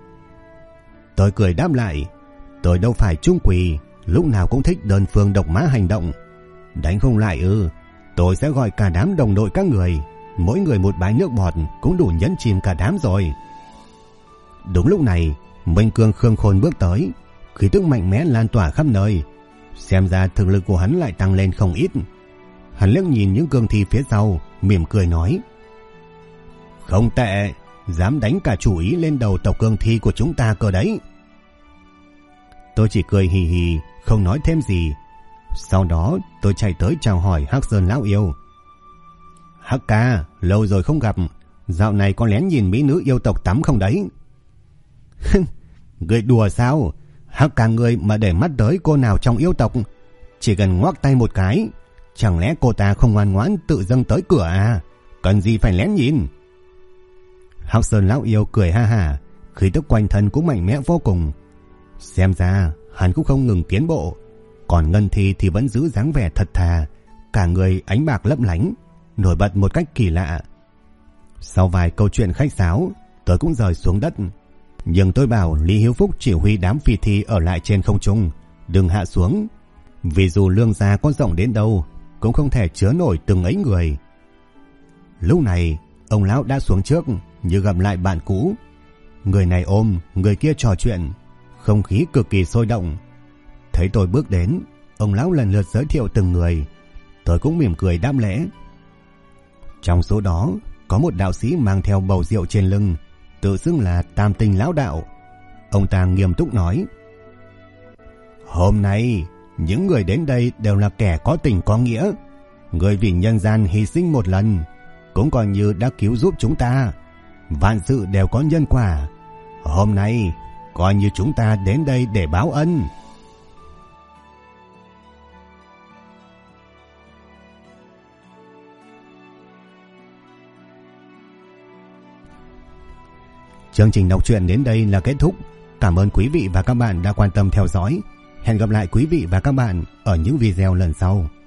Tôi cười đáp lại, tôi đâu phải trung quỷ, lúc nào cũng thích đơn phương độc mã hành động. Đánh không lại tôi sẽ gọi cả đám đồng đội các người, mỗi người một bãi nước bọt cũng đủ nhấn chìm cả đám rồi. Đúng lúc này, Minh Cương Khương Khôn bước tới, khí tức mạnh mẽ lan tỏa khắp nơi. Xem ra thực lực của hắn lại tăng lên không ít. Hắn liếc nhìn những cương thi phía sau, mỉm cười nói: không tệ, dám đánh cả chủ ý lên đầu tộc cương thi của chúng ta cơ đấy. Tôi chỉ cười hì hì, không nói thêm gì. Sau đó tôi chạy tới chào hỏi Hắc Sơn lão yêu. Hắc ca, lâu rồi không gặp, dạo này có lén nhìn mỹ nữ yêu tộc tắm không đấy? Người đùa sao? Hắc ca người mà để mắt tới cô nào trong yêu tộc, chỉ cần ngoắc tay một cái, chẳng lẽ cô ta không ngoan ngoãn tự dâng tới cửa à? Cần gì phải lén nhìn? Hắc Sơn lão yêu cười ha hả, khí tức quanh thân cũng mạnh mẽ vô cùng. Xem ra hắn cũng không ngừng tiến bộ. Còn Ngân Thi thì vẫn giữ dáng vẻ thật thà, cả người ánh bạc lấp lánh, nổi bật một cách kỳ lạ. Sau vài câu chuyện khách sáo, tôi cũng rời xuống đất. Nhưng tôi bảo Lý Hiếu Phúc chỉ huy đám phi thi ở lại trên không trung, đừng hạ xuống, vì dù Lương gia có rộng đến đâu cũng không thể chứa nổi từng ấy người. Lúc này ông lão đã xuống trước, như gặp lại bạn cũ. Người này ôm, người kia trò chuyện, không khí cực kỳ sôi động. Thấy tôi bước đến, ông lão lần lượt giới thiệu từng người. Tôi cũng mỉm cười đáp lễ. Trong số đó có một đạo sĩ mang theo bầu rượu trên lưng, tự xưng là Tam Tinh lão đạo. Ông ta nghiêm túc nói: hôm nay những người đến đây đều là kẻ có tình có nghĩa. Người vì nhân gian hy sinh một lần, cũng coi như đã cứu giúp chúng ta. Vạn sự đều có nhân quả, hôm nay coi như chúng ta đến đây để báo ân. Chương trình đọc truyện đến đây là kết thúc. Cảm ơn quý vị và các bạn đã quan tâm theo dõi. Hẹn gặp lại quý vị và các bạn ở những video lần sau.